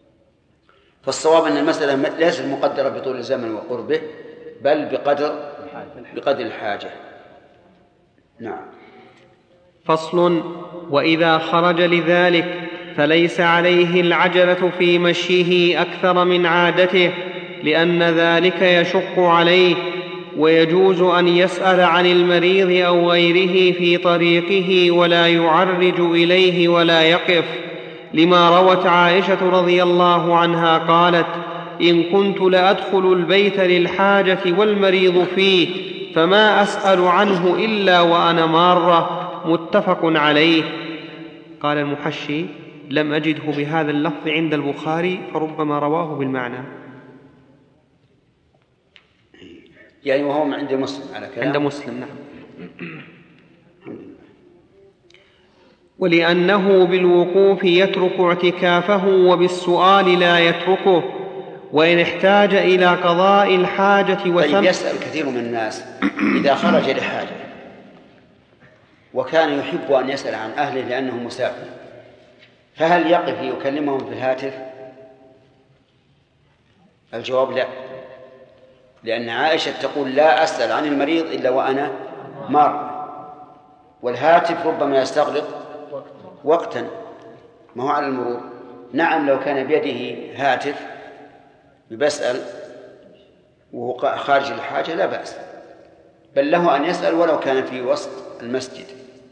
فالصواب أن المسألة ليست مقدرة بطول الزمن وقربه بل بقدر بقدر الحاجة. نعم. فصل. وإذا خرج لذلك فليس عليه العجلة في مشيه أكثر من عادته، لأن ذلك يشق عليه، ويجوز أن يسأل عن المريض أو غيره في طريقه ولا يعرج إليه ولا يقف، لما روت عائشة رضي الله عنها قالت: إن كنت لأدخل البيت للحاجة والمريض فيه فما أسأل عنه إلا وأنا مارة. متفق عليه. قال المحشي: لم أجده بهذا اللفظ عند البخاري، فربما رواه بالمعنى. يعني وهو عند مسلم على كلام. عند مسلم، نعم. ولأنه بالوقوف يترك اعتكافه وبالسؤال لا يتركه، وإن احتاج إلى قضاء الحاجة وثم. طيب، يسأل كثير من الناس إذا خرج لحاجة وكان يحب أن يسأل عن أهله لأنه مسافر، فهل يقف يكلمهم في الهاتف؟ الجواب لا، لأن عائشة تقول: لا أسأل عن المريض إلا وأنا مار، والهاتف ربما يستغرق وقتا، ما هو على المرور. نعم، لو كان بيده هاتف بسأل وهو خارج الحاجة لا بأس، بل له أن يسأل ولو كان في وسط المسجد.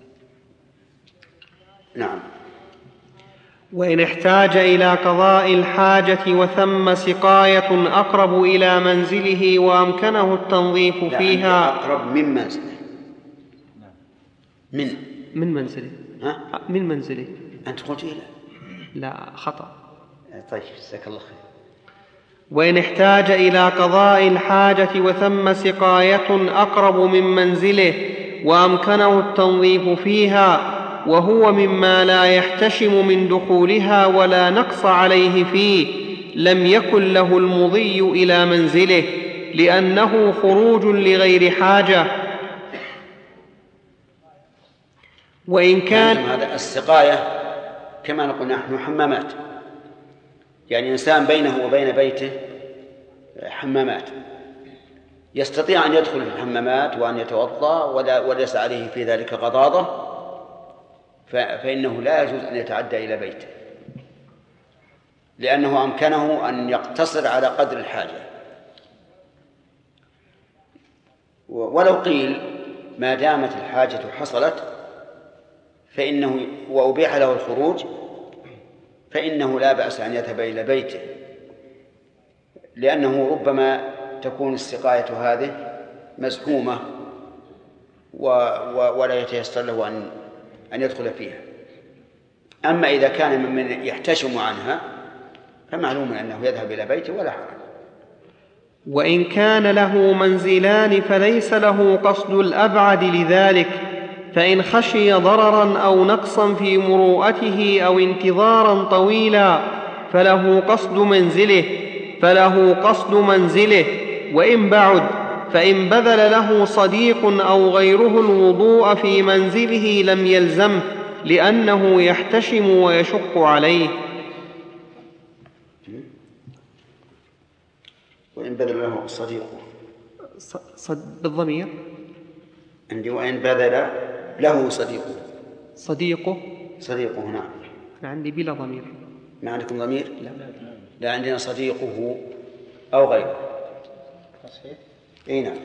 نعم. وإن احتاج إلى قضاء الحاجة وثم سقاية أقرب إلى منزله وأمكنه التنظيف فيها. أقرب من منزله. من من منزله. ها؟ من منزله. أنت قلت إيه؟ لا، خطأ. طيب، جزاك الله خير. وإن احتاج إلى قضاء الحاجة وثم سقاية أقرب من منزله وأمكنه التنظيف فيها، وهو مما لا يحتشم من دخولها ولا نقص عليه فيه، لم يكن له المضي إلى منزله، لأنه خروج لغير حاجة. وإن كان هذا السقاية كما نقول نحن حمامات، يعني إنسان بينه وبين بيته حمامات، يستطيع أن يدخل في الحمامات وأن يتوضأ ولا وليس عليه في ذلك غضاضة، فإنه لا يجوز أن يتعدى إلى بيته، لأنه أمكنه أن يقتصر على قدر الحاجة. ولو قيل ما دامت الحاجة حصلت فإنه وأبيح له الخروج فإنه لا بأس أن يذهب إلى بيته، لأنه ربما تكون السقاية هذه مزحومة ولا يتيسر له أن أن يدخل فيها. أما إذا كان ممن يحتشم عنها فمعلوم أنه يذهب إلى بيته ولا حرج. وإن كان له منزلان فليس له قصد الأبعد لذلك، فإن خشي ضررا أو نقصا في مروءته أو انتظارا طويلا فله قصد منزله فله قصد منزله وإن بعد، فإن بذل له صديق أو غيره الوضوء في منزله لم يلزمه، لأنه يحتشم ويشق عليه. وإن بذل له صديق صد بالضمير عندي، وإن بذل له صديقه صديقه صديقه نعم. أنا عندي بلا ضمير. ما عندكم ضمير؟ لا لا، عندنا صديقه أو غيره. صحيح. أي نعم.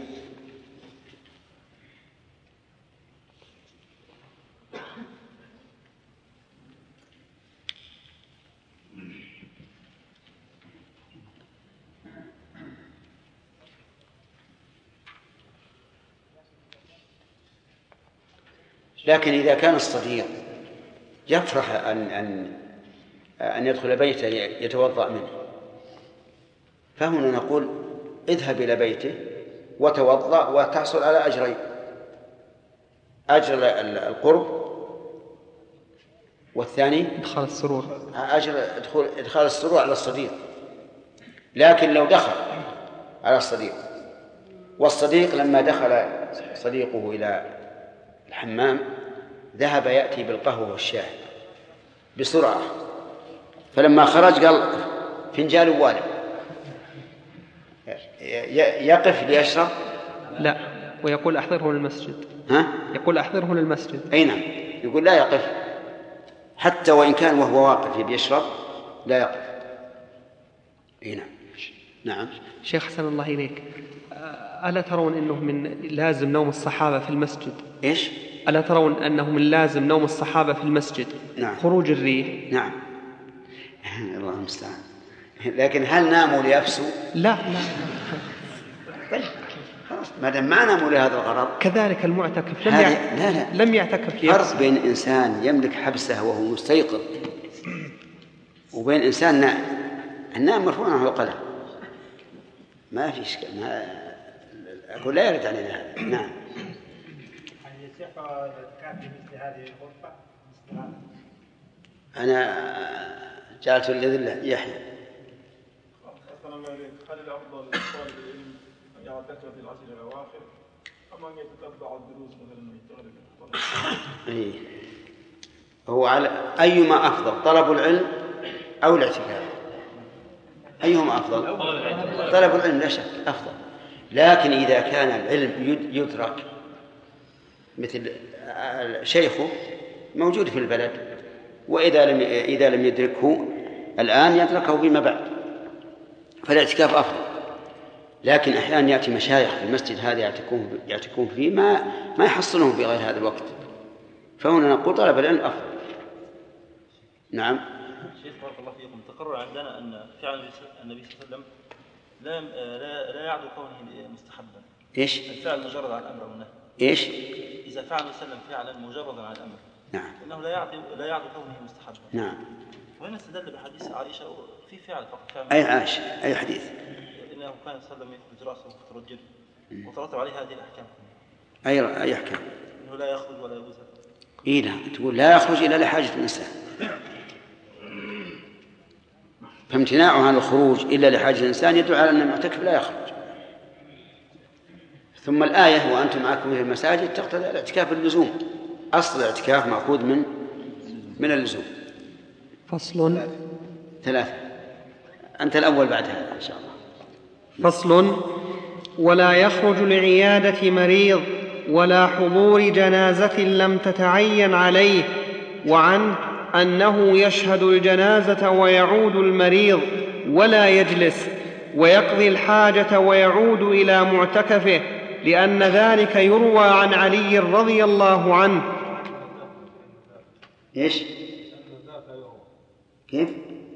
لكن إذا كان الصديق يفرح أن أن أن يدخل بيته يتوضأ منه، فهنا نقول اذهب إلى بيته وتوضأ وتحصل على أجرين: أجر القرب، والثاني إدخال السرور، أجر إدخال السرور على الصديق. لكن لو دخل على الصديق والصديق لما دخل صديقه إلى الحمام ذهب يأتي بالقهوة والشاي بسرعة، فلما خرج قال فنجان والد، يقف ليشرب لا، ويقول أحضره للمسجد. ها؟ يقول أحضره للمسجد. أي نعم، يقول لا يقف حتى وإن كان وهو واقف يشرب لا يقف. أي نعم. نعم. شيخ حسن الله إليك، ألا ترون أنه من لازم نوم الصحابة في المسجد؟ إيش؟ ألا ترون أنه من لازم نوم الصحابة في المسجد؟ نعم. خروج الريح. نعم. الله المستعان. لكن هل ناموا ليفسوا؟ لا لا. طيب خلاص، ما دام ما ناموا لهذا الغرض. كذلك المعتكف لم لا لا. لم يعتكف ليفسوا. فرق بين إنسان يملك حبسه وهو مستيقظ وبين إنسان نائم. النائم مرفوع عنه القلم، ما في إشكال، ما أقول لا يرد علينا هذا. نعم. هل يصح الاعتكاف في مثل هذه الغرفة؟ أنا جعلت الذي يحيى. هل الأفضل لطالب العلم أن يعتكف في العشر الأواخر أم أن يتتبع الدروس مثلا ويشتغل في إيه. هو على أيما أفضل، طلب العلم أو الاعتكاف؟ أيهما أفضل؟ طلب العلم لا شك أفضل، لكن إذا كان العلم يدرك مثل شيخه موجود في البلد، وإذا لم إذا لم يدركه الآن يدركه فيما بعد، فالاعتكاف أفضل. لكن أحيانا يأتي مشايخ في المسجد هذا يعتكون يعتكون فيه ما ما يحصلهم في غير هذا الوقت، فهنا نقول طلب العلم أفضل. نعم. شيخ بارك الله فيكم، تقرر عندنا أن فعل النبي صلى الله عليه وسلم لا لا لا يعد كونه مستحبا. إيش؟ الفعل مجرد عن الأمر والنهي. إيش؟ إذا فعل وسلم فعلا مجردا عن الأمر. نعم. إنه لا يعد لا يعد كونه مستحبا. نعم. وهنا استدل بحديث عائشة في فعل فقط. فعل أي عائشة؟ أي حديث؟ إنه كان صلى الله عليه وسلم يخرج رأسه وفتر الجلد وترتب عليه هذه الأحكام. أي أي أحكام؟ إنه لا يخرج ولا يغسل. إيه لا، تقول لا يخرج إلا لحاجة الإنسان، فامتناعه عن الخروج إلا لحاجة الإنسان يدل على أن المعتكف لا يخرج. ثم الآية وأنتم معكم في المساجد تقتضي الاعتكاف اللزوم، أصل الاعتكاف مأخوذ من من اللزوم. فصل ثلاثة. أنت الأول بعد هذا إن شاء الله. فصل. ولا يخرج لعيادة مريض ولا حضور جنازة لم تتعين عليه، وعنه أنه يشهد الجنازة ويعود المريض ولا يجلس ويقضي الحاجة ويعود إلى معتكفه، لأن ذلك يروى عن علي رضي الله عنه. إيش؟ كيف؟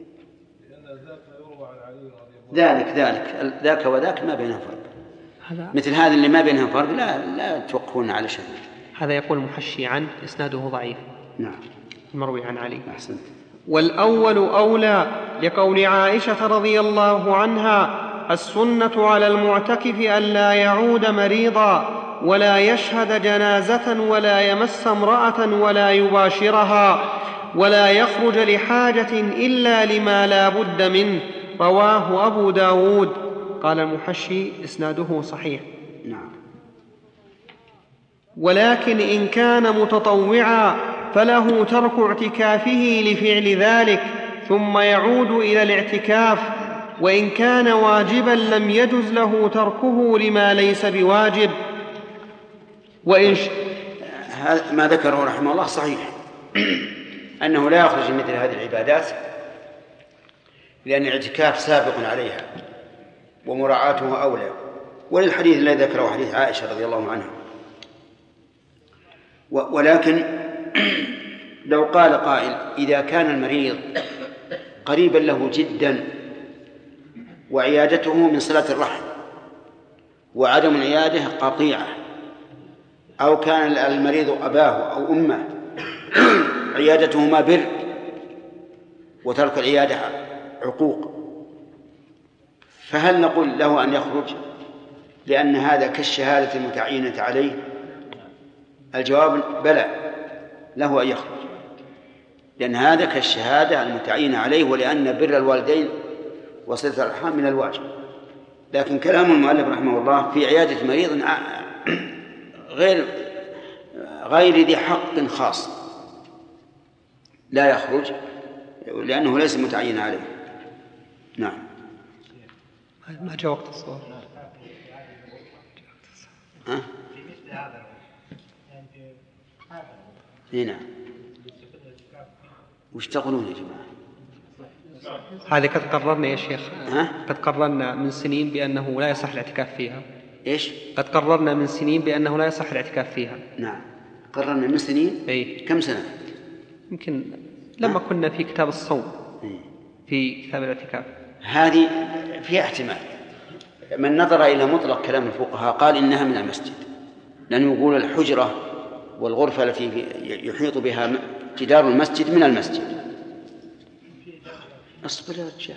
ذلك ذلك ذاك وذاك ما بينهم فرق. مثل هذا اللي ما بينهم فرق لا لا توقفون على شيء. هذا يقول محشي عنه إسناده ضعيف. نعم. المروي عن علي. أحسنت. والأول أولى، لقول عائشة رضي الله عنها: السنة على المعتكف ألا يعود مريضا ولا يشهد جنازة ولا يمس امرأة ولا يباشرها ولا يخرج لحاجة إلا لما لا بد منه. رواه أبو داود. قال المحشي إسناده صحيح. نعم. ولكن إن كان متطوعا فله ترك اعتكافه لفعل ذلك ثم يعود إلى الاعتكاف، وإن كان واجبا لم يجز له تركه لما ليس بواجب. وإن ش... هذا ما ذكره رحمه الله صحيح، أنه لا يخرج مثل هذه العبادات لأن الاعتكاف سابق عليها ومراعاته أولى، وللحديث الذي ذكره حديث عائشة رضي الله عنها. ولكن لو قال قائل إذا كان المريض قريبا له جدا وعيادته من صلة الرحم وعدم العيادة قطيعة، أو كان المريض أباه أو أمه عيادتهما بر وترك العيادة عقوق، فهل نقول له أن يخرج لأن هذا كالشهادة المتعينة عليه؟ الجواب بلى، له أن يخرج، لأن هذا كالشهادة المتعينة عليه، ولأن بر الوالدين وصلة الأرحام من الواجب. لكن كلام المؤلف رحمه الله في عيادة مريض غير غير ذي حق خاص لا يخرج لأنه ليس متعين عليه. نعم. ما جاء وقت الصلاة. ها؟ في مثل هذا يعني في هذا هنا وش تقولون يا جماعة؟ هذه قد قررنا يا شيخ. ها؟ قد قررنا من سنين بأنه لا يصح الاعتكاف فيها. إيش؟ قد قررنا من سنين بأنه لا يصح الاعتكاف فيها. نعم قررنا من سنين. أي. كم سنة؟ يمكن لما ها؟ كنا في كتاب الصوم. أي. في كتاب الاعتكاف. هذه فيها احتمال. من نظر إلى مطلق كلام الفقهاء قال إنها من المسجد، لأنه يقول الحجرة والغرفة التي يحيط بها جدار المسجد من المسجد. أصبر يا رجال.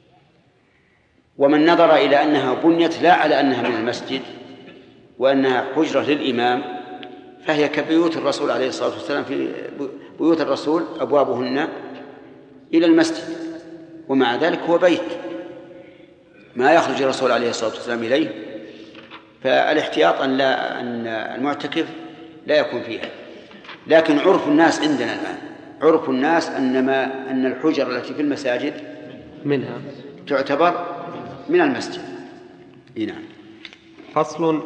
ومن نظر إلى أنها بنيت لا على أنها من المسجد وأنها حجرة للإمام فهي كبيوت الرسول عليه الصلاة والسلام. في بيوت الرسول أبوابهن إلى المسجد، ومع ذلك هو بيت ما يخرج الرسول عليه الصلاة والسلام إليه، فالاحتياط أن, لا أن المعتكف لا يكون فيها. لكن عرف الناس عندنا الآن، عرف الناس أن, ما أن الحجر التي في المساجد منها تعتبر من المسجد. نعم. فصل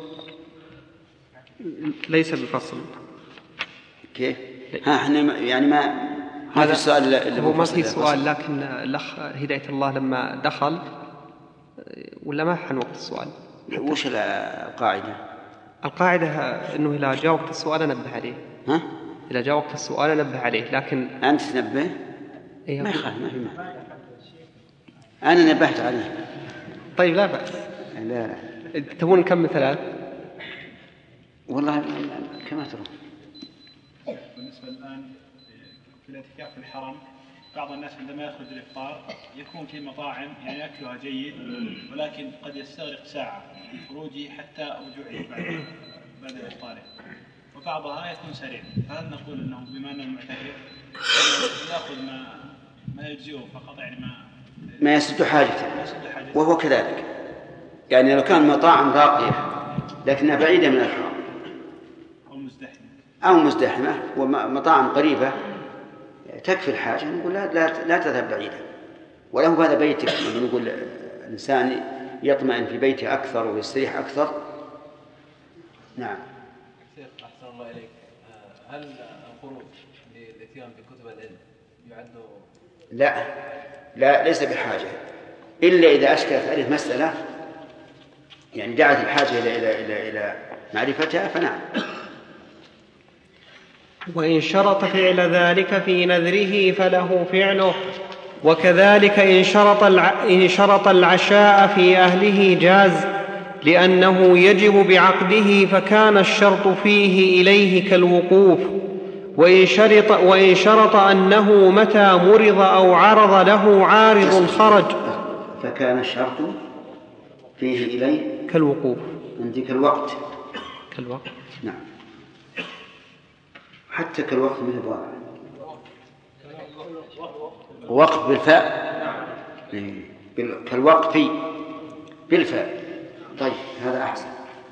ليس بفصل. كيف؟ ها احنا يعني ما هذا السؤال اللي هو ما في سؤال، لكن الأخ هداية الله لما دخل ولا ما حن وقت السؤال. وش القاعدة؟ القاعدة إنه إذا جاء وقت السؤال نبه عليه. ها؟ إذا جاء وقت السؤال نبه عليه، لكن أنت تنبه؟ إيه ما يخالف، ما في مانع. أنا نبهت عليه. طيب لا بأس. لا لا. تبون نكمل ثلاث؟ والله كما ترون. بالنسبة الآن في الاعتكاف في الحرم بعض الناس عندما يخرج الإفطار يكون في مطاعم يعني أكلها جيد، ولكن قد يستغرق ساعة في خروجه حتى رجوعه بعد بعد إفطاره، وبعضها يكون سريع. فهل نقول أنه بما أنه معتكف يأخذ ما ما يجزئه فقط، يعني ما ما يسد حاجته، وهو كذلك. يعني لو كان مطاعم راقية لكنها بعيدة من الحرم أو مزدحمة أو مزدحمة ومطاعم قريبة تكفي الحاجة، نقول لا لا, لا تذهب بعيدا. وله هذا بيتك، نقول الإنسان يطمئن في بيته أكثر ويستريح أكثر. نعم. شيخ أحسن الله إليك، هل الخروج للإتيان بكتب العلم يعد؟ لا لا ليس بحاجة، إلا إذا أشكلت عليه مسألة يعني دعت الحاجة إلى إلى إلى إلى معرفتها فنعم. وإن شرط فعل ذلك في نذره فله فعله، وكذلك إن شرط إن شرط العشاء في أهله جاز، لأنه يجب بعقده فكان الشرط فيه إليه كالوقوف. وإن شرط, وإن شرط أنه متى مرض أو عرض له عارض خرج فكان الشرط فيه إليه كالوقوف. عندك الوقت كالوقت. نعم. حتى كالوقت من الضارع وقف بالفاء كالوقف بالفاء. طيب هذا أحسن.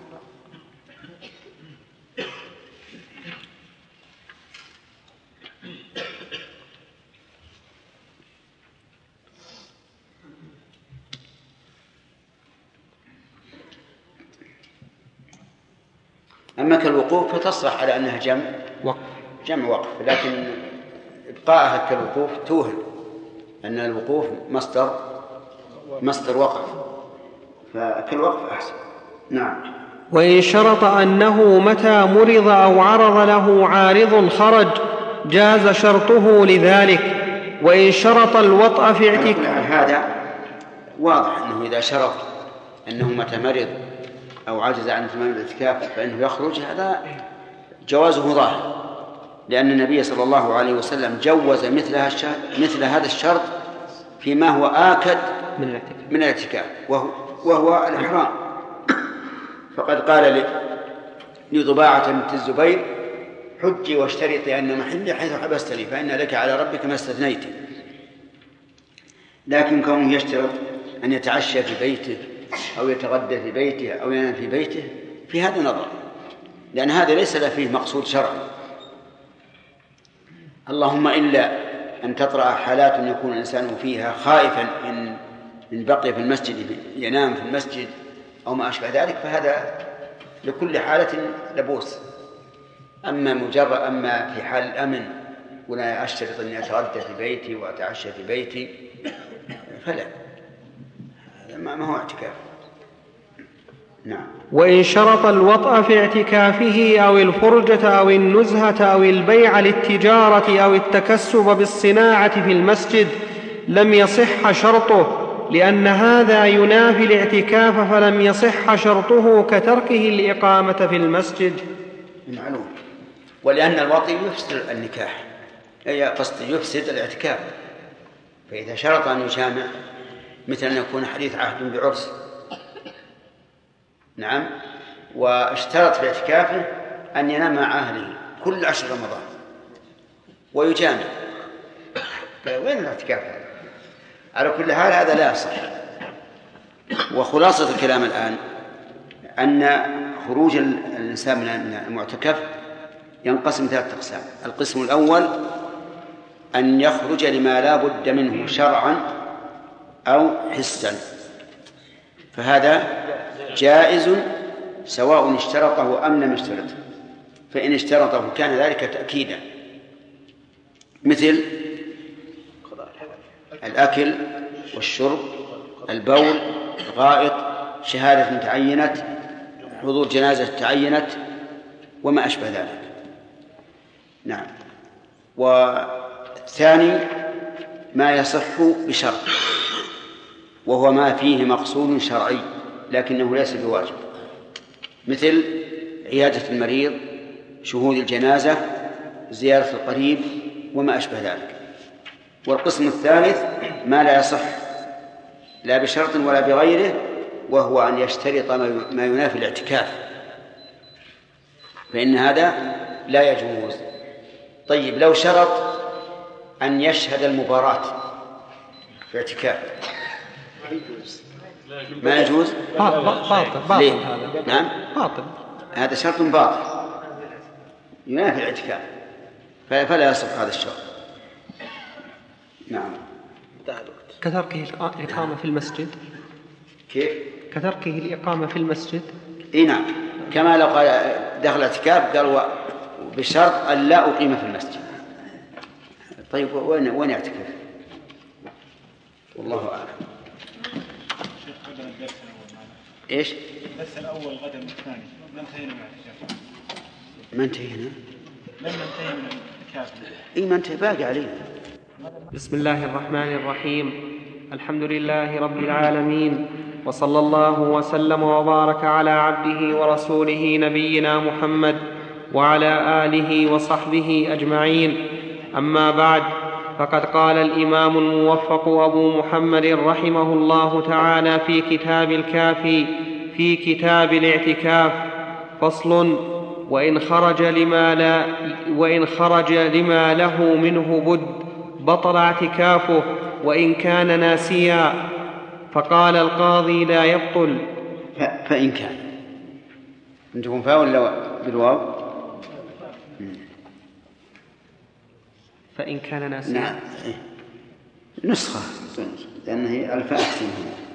أما كالوقوف فتصرح على أنها جمع وقف جمع وقف، لكن إبقاءها كالوقوف توهم أن الوقوف مصدر مصدر وقف، فكالوقف أحسن. نعم. وإن شرط أنه متى مرض أو عرض له عارض خرج جاز شرطه لذلك. وإن شرط الوطأ في اعتكاف هذا واضح أنه إذا شرط أنه متى مرض أو عجز عن تمام الاعتكاف فإنه يخرج، هذا جوازه ظاهر، لأن النبي صلى الله عليه وسلم جوز مثل مثل هذا الشرط فيما هو آكد من الاعتكاف وهو, وهو الإحرام. فقد قال لضباعة بنت الزبير: حجي واشترطي أن محلي حيث حبستني فإن لك على ربك ما استثنيت. لكن كونه يشترط أن يتعشى في بيته أو يتغدى في بيته أو ينام في بيته في هذا نظر، لأن هذا ليس له فيه مقصود شرعي، اللهم إلا أن تطرأ حالات يكون الإنسان فيها خائفا إن إن بقي في المسجد ينام في المسجد أو ما أشبه ذلك، فهذا لكل حالة لبوس. أما مجرد أما في حال الأمن ولا أشترط أني أتغدى في بيتي وأتعشى في بيتي فلا، ما هو اعتكاف. نعم. وإن شرط الوطأ في اعتكافه أو الفرجة أو النزهة أو البيع للتجارة أو التكسب بالصناعة في المسجد لم يصح شرطه، لأن هذا ينافي الاعتكاف فلم يصح شرطه كتركه الإقامة في المسجد. معلوم. ولأن الوطي يفسد النكاح، أي قصد يفسد الاعتكاف. فإذا شرط أن يجامع مثل أن يكون حديث عهد بعرس، نعم، واشترط في اعتكافه أن ينام مع أهله كل عشر رمضان ويجامع، وين الاعتكاف هذا؟ على كل حال هذا لا يصح. وخلاصة الكلام الآن أن خروج الإنسان من المعتكف ينقسم ثلاثة أقسام. القسم الأول أن يخرج لما لا بد منه شرعا أو حسا، فهذا جائز سواء اشترطه أم لم يشترطه. فإن اشترطه كان ذلك تأكيدا، مثل الأكل والشرب، البول، الغائط، شهادة تعينت، حضور جنازة تعينت، وما أشبه ذلك. نعم. والثاني ما يصح بشرط، وهو ما فيه مقصود شرعي لكنه ليس بواجب، مثل عيادة المريض، شهود الجنازة، زيارة القريب، وما أشبه ذلك. والقسم الثالث ما لا يصح لا بشرط ولا بغيره، وهو أن يشترط ما ينافي الاعتكاف، فإن هذا لا يجوز. طيب لو شرط أن يشهد المباراة في اعتكاف ما يجوز؟ باطل. باطل هذا. نعم باطل. هذا شرط باطل ينافي الاعتكاف، فلا يصح هذا الشرط. نعم. كتركه الإقامة في المسجد. كيف؟ كتركه الإقامة في المسجد. إيه نعم، كما لو قال دخل اعتكاف قال بشرط أن لا أقيم في المسجد. طيب وين وين يعتكف؟ والله أعلم. إيش؟ الدرس الأول غدا والثاني ما انتهينا من الاعتكاف. ما انتهينا؟ لم ننتهي من الاعتكاف. إيه ما انتهي، باقي علينا. بسم الله الرحمن الرحيم. الحمد لله رب العالمين، وصلى الله وسلم وبارك على عبده ورسوله نبينا محمد وعلى آله وصحبه أجمعين. أما بعد، فقد قال الإمام الموفق أبو محمد رحمه الله تعالى في كتاب الكافي في كتاب الاعتكاف: فصل: وإن خرج لما, لا وإن خرج لما له منه بد بطل اعتكافه وإن كان ناسيا. فقال القاضي: لا يبطل. فإن كان عندكم فاء ولا بالواو؟ فإن كان ناسيا. نعم. نسخة لأن هي الفاء أحسن.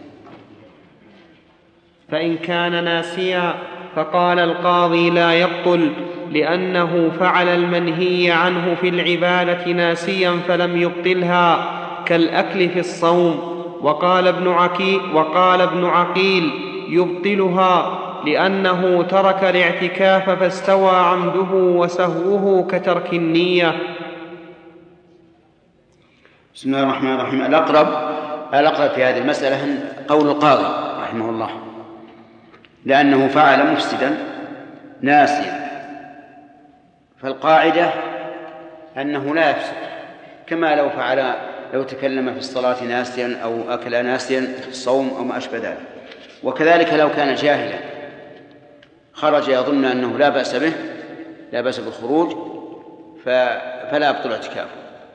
فإن كان ناسيا. فقال القاضي: لا يبطل، لأنه فعل المنهي عنه في العبادة ناسيا فلم يبطلها، كالأكل في الصوم. وقال ابن عقيل, وقال ابن عقيل: يبطلها لأنه ترك الاعتكاف فاستوى عمده وسهوه كترك النية. بسم الله الرحمن الرحيم. الأقرب الأقرب في هذه المسألة قول القاضي رحمه الله، لأنه فعل مفسدا ناسيا، فالقاعدة أنه لا يفسد، كما لو فعل لو تكلم في الصلاة ناسيا أو أكل ناسيا في الصوم أو ما أشبه ذلك. وكذلك لو كان جاهلا خرج يظن أنه لا بأس به لا بأس بالخروج فلا يبطل اعتكافه.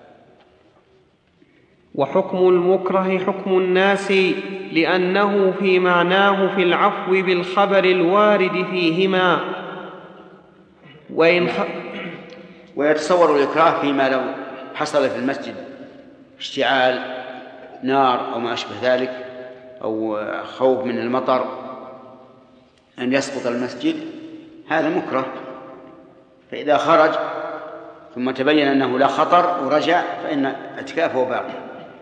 وحكم المكره حكم الناس، لأنه في معناه في العفو بالخبر الوارد فيهما. وإن خ... ويتصور الإكراه فيما لو حصل في المسجد اشتعال نار أو ما أشبه ذلك، أو خوف من المطر أن يسقط المسجد، هذا مكره، فإذا خرج ثم تبين أنه لا خطر ورجع فإن اعتكافه باقي.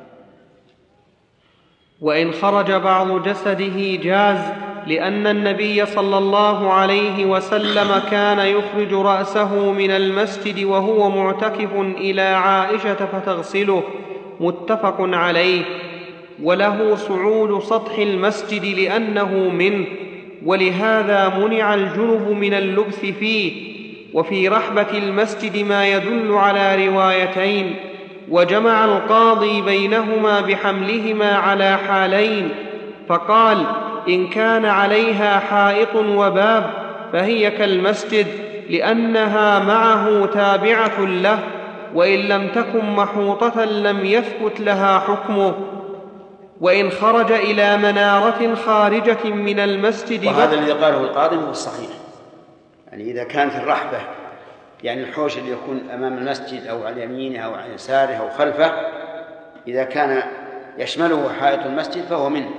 وإن خرج بعض جسده جاز، لأن النبي صلى الله عليه وسلم كان يخرج رأسه من المسجد وهو معتكف إلى عائشة فتغسله، متفق عليه. وله صعود سطح المسجد لأنه منه، ولهذا منع الجنب من اللبث فيه. وفي رحبة المسجد ما يدل على روايتين، وجمع القاضي بينهما بحملهما على حالين، فقال: إن كان عليها حائط وباب فهي كالمسجد لأنها معه تابعة له، وإن لم تكن محوطة لم يثبت لها حكمه. وإن خرج إلى منارة خارجة من المسجد، وهذا الذي قاله القاضي هو الصحيح، يعني إذا كانت الرحبة يعني الحوش اللي يكون أمام المسجد أو على يمينه أو على يساره أو خلفه، إذا كان يشمله حائط المسجد فهو منه،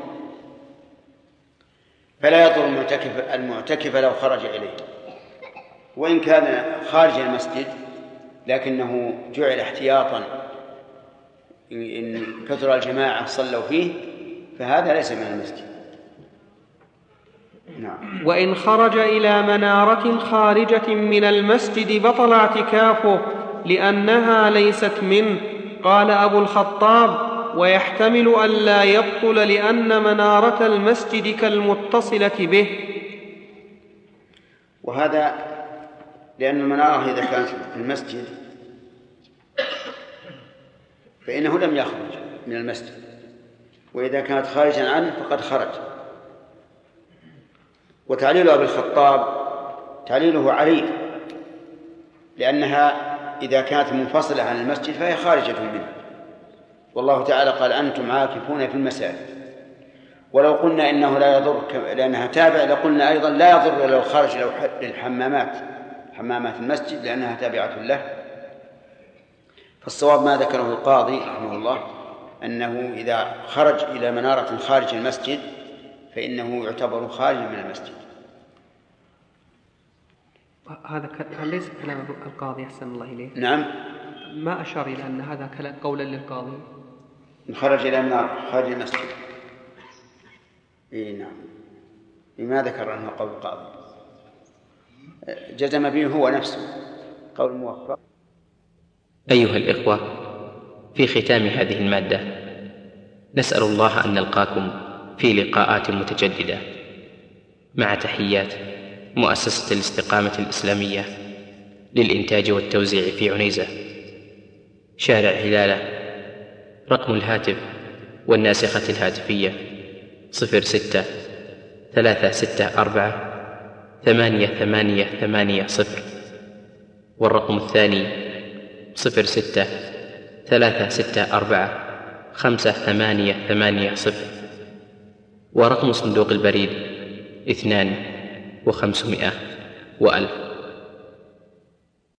فلا يضر المعتكف, المعتكف لو خرج إليه. وإن كان خارج المسجد لكنه جعل احتياطا إن كثر الجماعة صلوا فيه فهذا ليس من المسجد. نعم. وإن خرج إلى منارة خارجة من المسجد بطل اعتكافه لأنها ليست منه. قال أبو الخطاب: ويحتمل أن لا يبطل لأن منارة المسجد كالمتصلة به. وهذا لأن المنارة إذا كانت في المسجد فإنه لم يخرج من المسجد، وإذا كانت خارجا عنه فقد خرج. وتعليل أبي الخطاب تعليله عليل، لأنها إذا كانت منفصلة عن المسجد فهي خارجة منه، والله تعالى قال: أنتم عاكفون في المساجد. ولو قلنا إنه لا يضر لأنها تابع لقلنا أيضا لا يضر لو خرج للحمامات حمامات المسجد لأنها تابعة له. فالصواب ما ذكره القاضي رحمه الله أنه إذا خرج إلى منارة خارج المسجد فإنه يعتبر خارج من المسجد. هذا ليس كلام القاضي أحسن الله إليه. نعم. ما أشار إلى أن هذا قولا للقاضي. خرج إلى منارة خارج المسجد. إيه نعم. لما ذكر أنه قول القاضي جزم به هو نفسه قول موفق. أيها الإخوة، في ختام هذه المادة نسأل الله أن نلقاكم في لقاءات متجددة، مع تحيات مؤسسة الاستقامة الإسلامية للإنتاج والتوزيع في عنيزة، شارع هلالة. رقم الهاتف والناسخة الهاتفية صفر ستة ثلاثة ستة أربعة ثمانية ثمانية ثمانية صفر، والرقم الثاني صفر ستة ثلاثة ستة أربعة خمسة ثمانية ثمانية صفر، ورقم صندوق البريد اثنان وخمسمائة وألف.